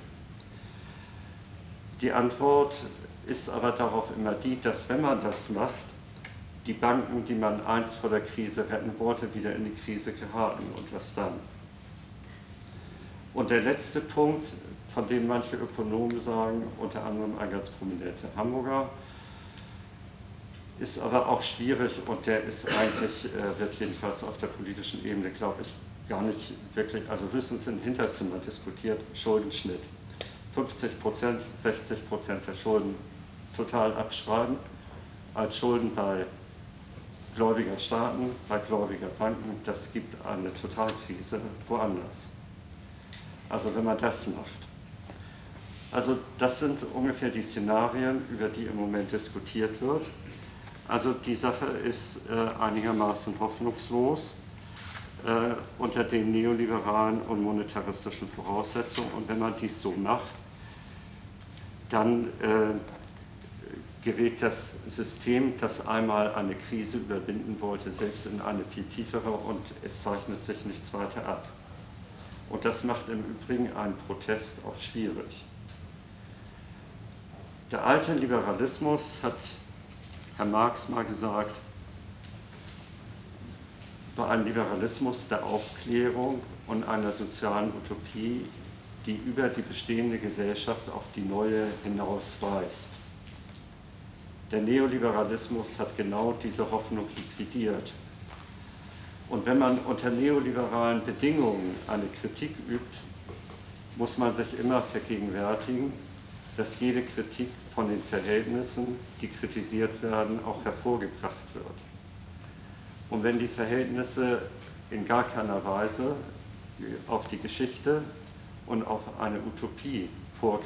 Die Antwort ist aber darauf immer die, dass wenn man das macht, die Banken, die man einst vor der Krise retten wollte, wieder in die Krise geraten. Und was dann? Und der letzte Punkt, von dem manche Ökonomen sagen, unter anderem ein ganz prominenter Hamburger, ist aber auch schwierig und der ist eigentlich, äh, wird jedenfalls auf der politischen Ebene, glaube ich, gar nicht wirklich, also höchstens im Hinterzimmer diskutiert, Schuldenschnitt. fünfzig Prozent, sechzig Prozent der Schulden total abschreiben, als Schulden bei gläubiger Staaten, bei gläubiger Banken, das gibt eine Totalkrise woanders. Also wenn man das macht. Also das sind ungefähr die Szenarien, über die im Moment diskutiert wird. Also die Sache ist äh, einigermaßen hoffnungslos äh, unter den neoliberalen und monetaristischen Voraussetzungen. Und wenn man dies so macht, dann äh, gerät das System, das einmal eine Krise überwinden wollte, selbst in eine viel tiefere und es zeichnet sich nichts weiter ab. Und das macht im Übrigen einen Protest auch schwierig. Der alte Liberalismus, hat Herr Marx mal gesagt, war ein Liberalismus der Aufklärung und einer sozialen Utopie, die über die bestehende Gesellschaft auf die neue hinausweist. Der Neoliberalismus hat genau diese Hoffnung liquidiert. Und wenn man unter neoliberalen Bedingungen eine Kritik übt, muss man sich immer vergegenwärtigen, dass jede Kritik von den Verhältnissen, die kritisiert werden, auch hervorgebracht wird. Und wenn die Verhältnisse in gar keiner Weise auf die Geschichte und auf eine Utopie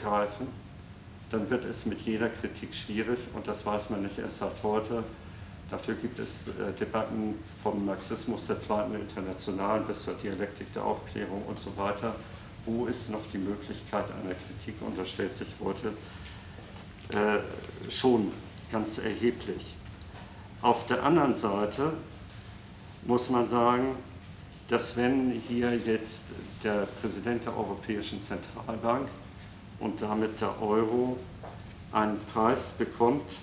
vorgreifen, dann wird es mit jeder Kritik schwierig und das weiß man nicht erst seit heute. Dafür gibt es äh, Debatten vom Marxismus der Zweiten Internationalen bis zur Dialektik der Aufklärung und so weiter. Wo ist noch die Möglichkeit einer Kritik? Und das stellt sich heute äh, schon ganz erheblich. Auf der anderen Seite muss man sagen, dass wenn hier jetzt der Präsident der Europäischen Zentralbank und damit der Euro einen Preis bekommt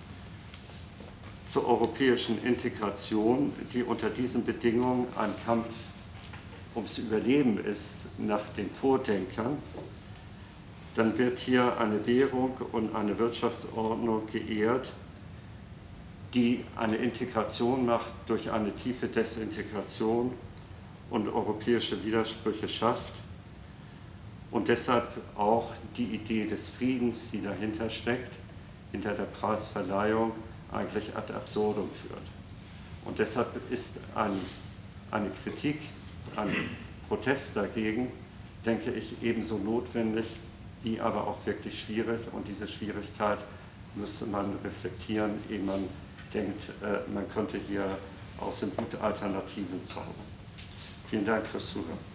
zur europäischen Integration, die unter diesen Bedingungen ein Kampf ums Überleben ist nach den Vordenkern, dann wird hier eine Währung und eine Wirtschaftsordnung geehrt, die eine Integration macht durch eine tiefe Desintegration und europäische Widersprüche schafft und deshalb auch die Idee des Friedens, die dahinter steckt, hinter der Preisverleihung eigentlich ad absurdum führt. Und deshalb ist ein, eine Kritik, ein Protest dagegen, denke ich, ebenso notwendig, wie aber auch wirklich schwierig. Und diese Schwierigkeit müsste man reflektieren, ehe man denkt, man könnte hier aus dem Hut Alternativen zaubern. Vielen Dank fürs Zuhören.